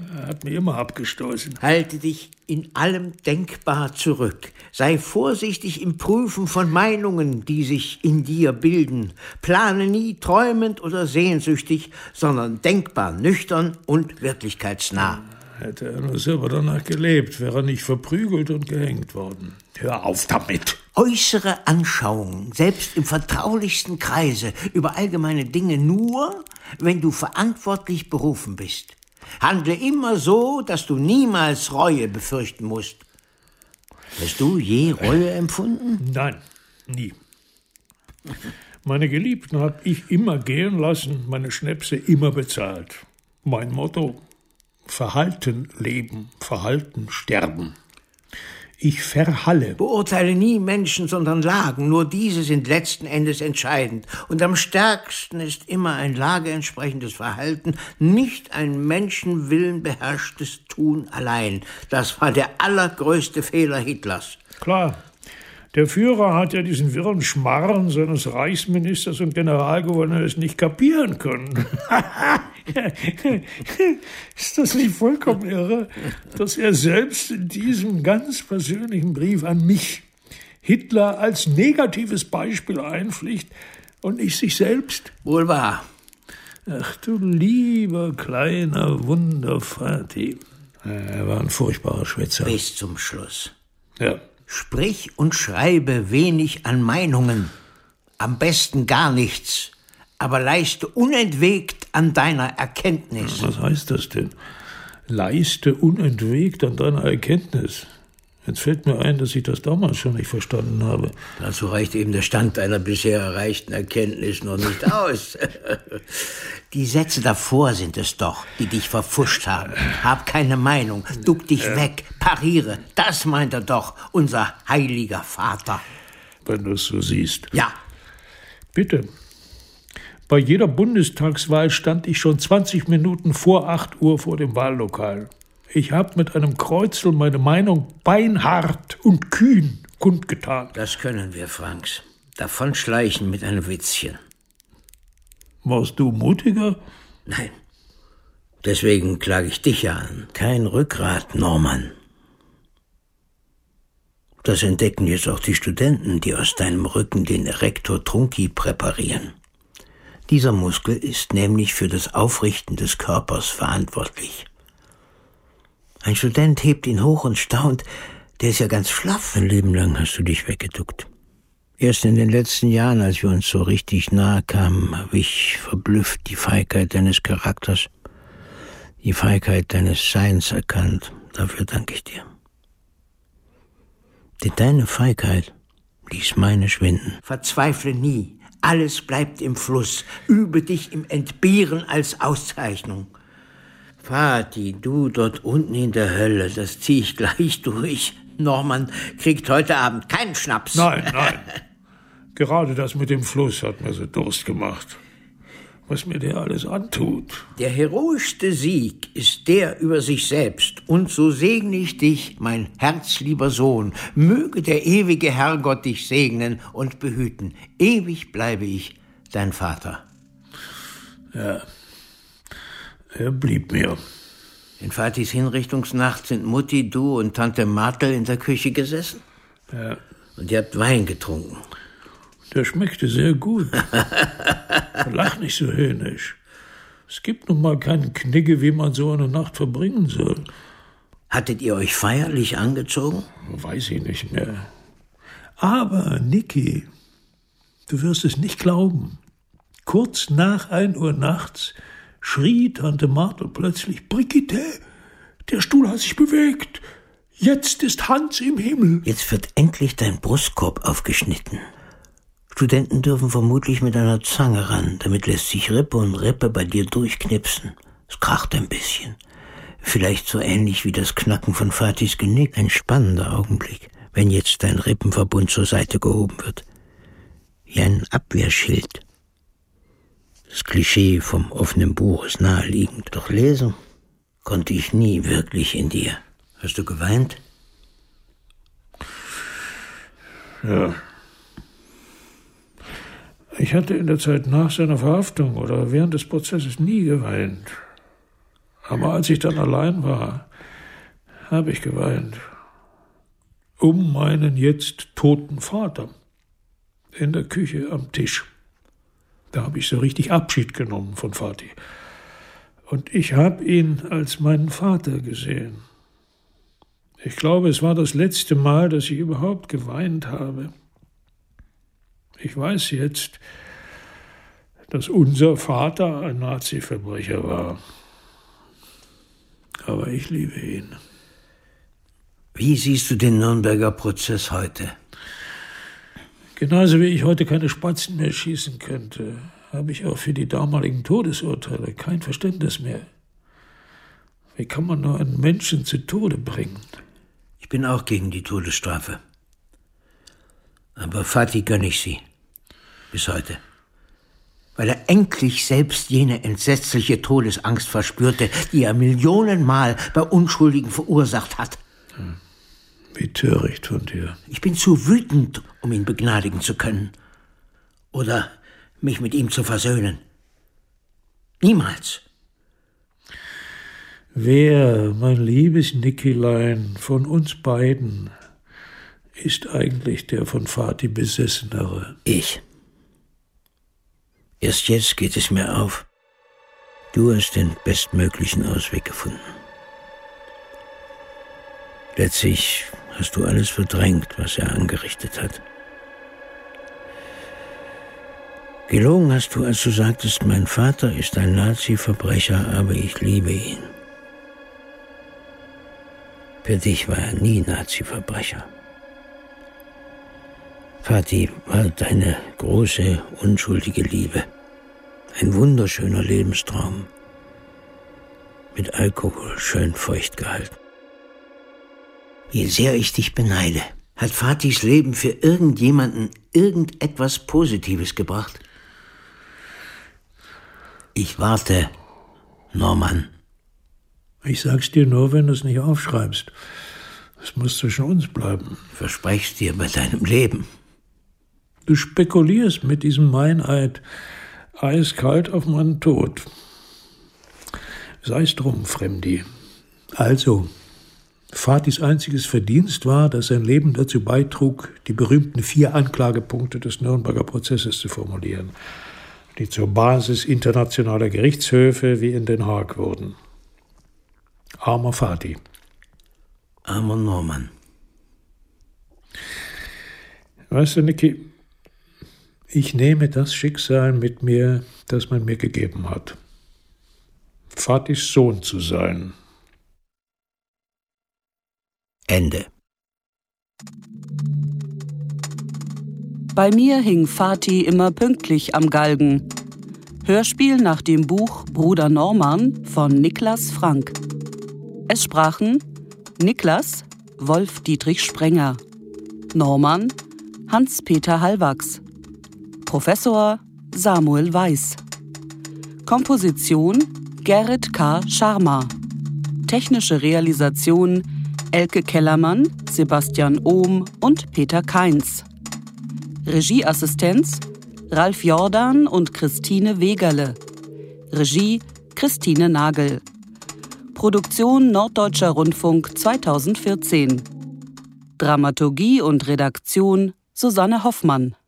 Er hat mich immer abgestoßen. Halte dich in allem denkbar zurück. Sei vorsichtig im Prüfen von Meinungen, die sich in dir bilden. Plane nie träumend oder sehnsüchtig, sondern denkbar, nüchtern und wirklichkeitsnah. Hätte er nur selber danach gelebt, wäre er nicht verprügelt und gehängt worden. Hör auf damit! Äußere Anschauungen, selbst im vertraulichsten Kreise, über allgemeine Dinge nur, wenn du verantwortlich berufen bist. Handle immer so, dass du niemals Reue befürchten musst. Hast du je Reue empfunden? Nein, nie. Meine Geliebten habe ich immer gehen lassen, meine Schnäpse immer bezahlt. Mein Motto: Verhalten leben, Verhalten sterben. Ich verhalle. Beurteile nie Menschen, sondern Lagen. Nur diese sind letzten Endes entscheidend. Und am stärksten ist immer ein lageentsprechendes Verhalten, nicht ein Menschenwillen beherrschtes Tun allein. Das war der allergrößte Fehler Hitlers. Klar. Der Führer hat ja diesen wirren Schmarren seines Reichsministers und Generalgouverneurs nicht kapieren können. Ist das nicht vollkommen irre, dass er selbst in diesem ganz persönlichen Brief an mich Hitler als negatives Beispiel einpflicht und nicht sich selbst? Wohl wahr. Ach du lieber kleiner Wundervati. Er war ein furchtbarer Schwätzer. Bis zum Schluss. Ja. Sprich und schreibe wenig an Meinungen, am besten gar nichts, aber leiste unentwegt an deiner Erkenntnis. Was heißt das denn? Leiste unentwegt an deiner Erkenntnis. Jetzt fällt mir ein, dass ich das damals schon nicht verstanden habe. Dazu reicht eben der Stand deiner bisher erreichten Erkenntnis noch nicht aus. Die Sätze davor sind es doch, die dich verpfuscht haben. Hab keine Meinung, duck dich weg, pariere. Das meint er doch, unser heiliger Vater. Wenn du es so siehst. Ja. Bitte. Bei jeder Bundestagswahl stand ich schon 20 Minuten vor 8 Uhr vor dem Wahllokal. Ich habe mit einem Kreuzel meine Meinung beinhart und kühn kundgetan. Das können wir, Franks. Davonschleichen mit einem Witzchen. Warst du mutiger? Nein. Deswegen klage ich dich ja an. Kein Rückgrat, Norman. Das entdecken jetzt auch die Studenten, die aus deinem Rücken den Erector Trunci präparieren. Dieser Muskel ist nämlich für das Aufrichten des Körpers verantwortlich. Ein Student hebt ihn hoch und staunt, der ist ja ganz schlaff. Ein Leben lang hast du dich weggeduckt. Erst in den letzten Jahren, als wir uns so richtig nahe kamen, habe ich verblüfft die Feigheit deines Charakters, die Feigheit deines Seins erkannt. Dafür danke ich dir. Denn deine Feigheit ließ meine schwinden. Verzweifle nie. Alles bleibt im Fluss. Übe dich im Entbehren als Auszeichnung. Vati, du dort unten in der Hölle, das zieh ich gleich durch. Norman kriegt heute Abend keinen Schnaps. Nein. Gerade das mit dem Fluss hat mir so Durst gemacht. Was mir der alles antut. Der heroischste Sieg ist der über sich selbst. Und so segne ich dich, mein herzlieber Sohn. Möge der ewige Herrgott dich segnen und behüten. Ewig bleibe ich dein Vater. Ja. Er blieb mir. In Vatis Hinrichtungsnacht sind Mutti, du und Tante Martel in der Küche gesessen. Ja. Und ihr habt Wein getrunken. Der schmeckte sehr gut. Lach nicht so höhnisch. Es gibt nun mal keinen Knigge, wie man so eine Nacht verbringen soll. Hattet ihr euch feierlich angezogen? Weiß ich nicht mehr. Aber, Niki, du wirst es nicht glauben. Kurz nach 1 Uhr nachts schrie Tante Martel plötzlich: Brigitte, der Stuhl hat sich bewegt. Jetzt ist Hans im Himmel. Jetzt wird endlich dein Brustkorb aufgeschnitten. Studenten dürfen vermutlich mit einer Zange ran. Damit lässt sich Rippe und Rippe bei dir durchknipsen. Es kracht ein bisschen. Vielleicht so ähnlich wie das Knacken von Vatis Genick. Ein spannender Augenblick, wenn jetzt dein Rippenverbund zur Seite gehoben wird. Wie ein Abwehrschild. Das Klischee vom offenen Buch ist naheliegend. Doch lesen konnte ich nie wirklich in dir. Hast du geweint? Ja. Ich hatte in der Zeit nach seiner Verhaftung oder während des Prozesses nie geweint. Aber als ich dann allein war, habe ich geweint. Um meinen jetzt toten Vater. In der Küche am Tisch. Da habe ich so richtig Abschied genommen von Vati. Und ich habe ihn als meinen Vater gesehen. Ich glaube, es war das letzte Mal, dass ich überhaupt geweint habe. Ich weiß jetzt, dass unser Vater ein Nazi-Verbrecher war. Aber ich liebe ihn. Wie siehst du den Nürnberger Prozess heute? Genauso wie ich heute keine Spatzen mehr schießen könnte, habe ich auch für die damaligen Todesurteile kein Verständnis mehr. Wie kann man nur einen Menschen zu Tode bringen? Ich bin auch gegen die Todesstrafe. Aber Vati gönne ich sie. Bis heute. Weil er endlich selbst jene entsetzliche Todesangst verspürte, die er millionenmal bei Unschuldigen verursacht hat. Wie töricht von dir. Ich bin zu wütend, um ihn begnadigen zu können. Oder mich mit ihm zu versöhnen. Niemals. Wer, mein liebes Nikilein, von uns beiden ist eigentlich der von Vati Besessenere? Ich. Erst jetzt geht es mir auf. Du hast den bestmöglichen Ausweg gefunden. Letztlich hast du alles verdrängt, was er angerichtet hat. Gelogen hast du, als du sagtest, mein Vater ist ein Nazi-Verbrecher, aber ich liebe ihn. Für dich war er nie Nazi-Verbrecher. Vati war deine große, unschuldige Liebe. Ein wunderschöner Lebenstraum. Mit Alkohol schön feucht gehalten. Wie sehr ich dich beneide. Hat Vatis Leben für irgendjemanden irgendetwas Positives gebracht? Ich warte, Norman. Ich sag's dir nur, wenn du es nicht aufschreibst. Es muss zwischen uns bleiben. Versprech's dir bei deinem Leben. Du spekulierst mit diesem Meineid eiskalt auf meinen Tod. Sei's drum, Fremdi. Also, Vatis einziges Verdienst war, dass sein Leben dazu beitrug, die berühmten 4 Anklagepunkte des Nürnberger Prozesses zu formulieren, die zur Basis internationaler Gerichtshöfe wie in Den Haag wurden. Armer Vati. Armer Norman. Weißt du, Niki, ich nehme das Schicksal mit mir, das man mir gegeben hat. Vatis Sohn zu sein. Ende. Bei mir hing Vati immer pünktlich am Galgen. Hörspiel nach dem Buch Bruder Norman von Niklas Frank. Es sprachen Niklas, Wolf-Dietrich Sprenger, Norman, Hans-Peter Hallwachs, Professor Samuel Weiß, Komposition Gerrit K. Scharmer, technische Realisation Elke Kellermann, Sebastian Ohm und Peter Kainz, Regieassistenz Ralf Jordan und Christine Wegerle, Regie Christine Nagel, Produktion Norddeutscher Rundfunk 2014. Dramaturgie und Redaktion Susanne Hoffmann.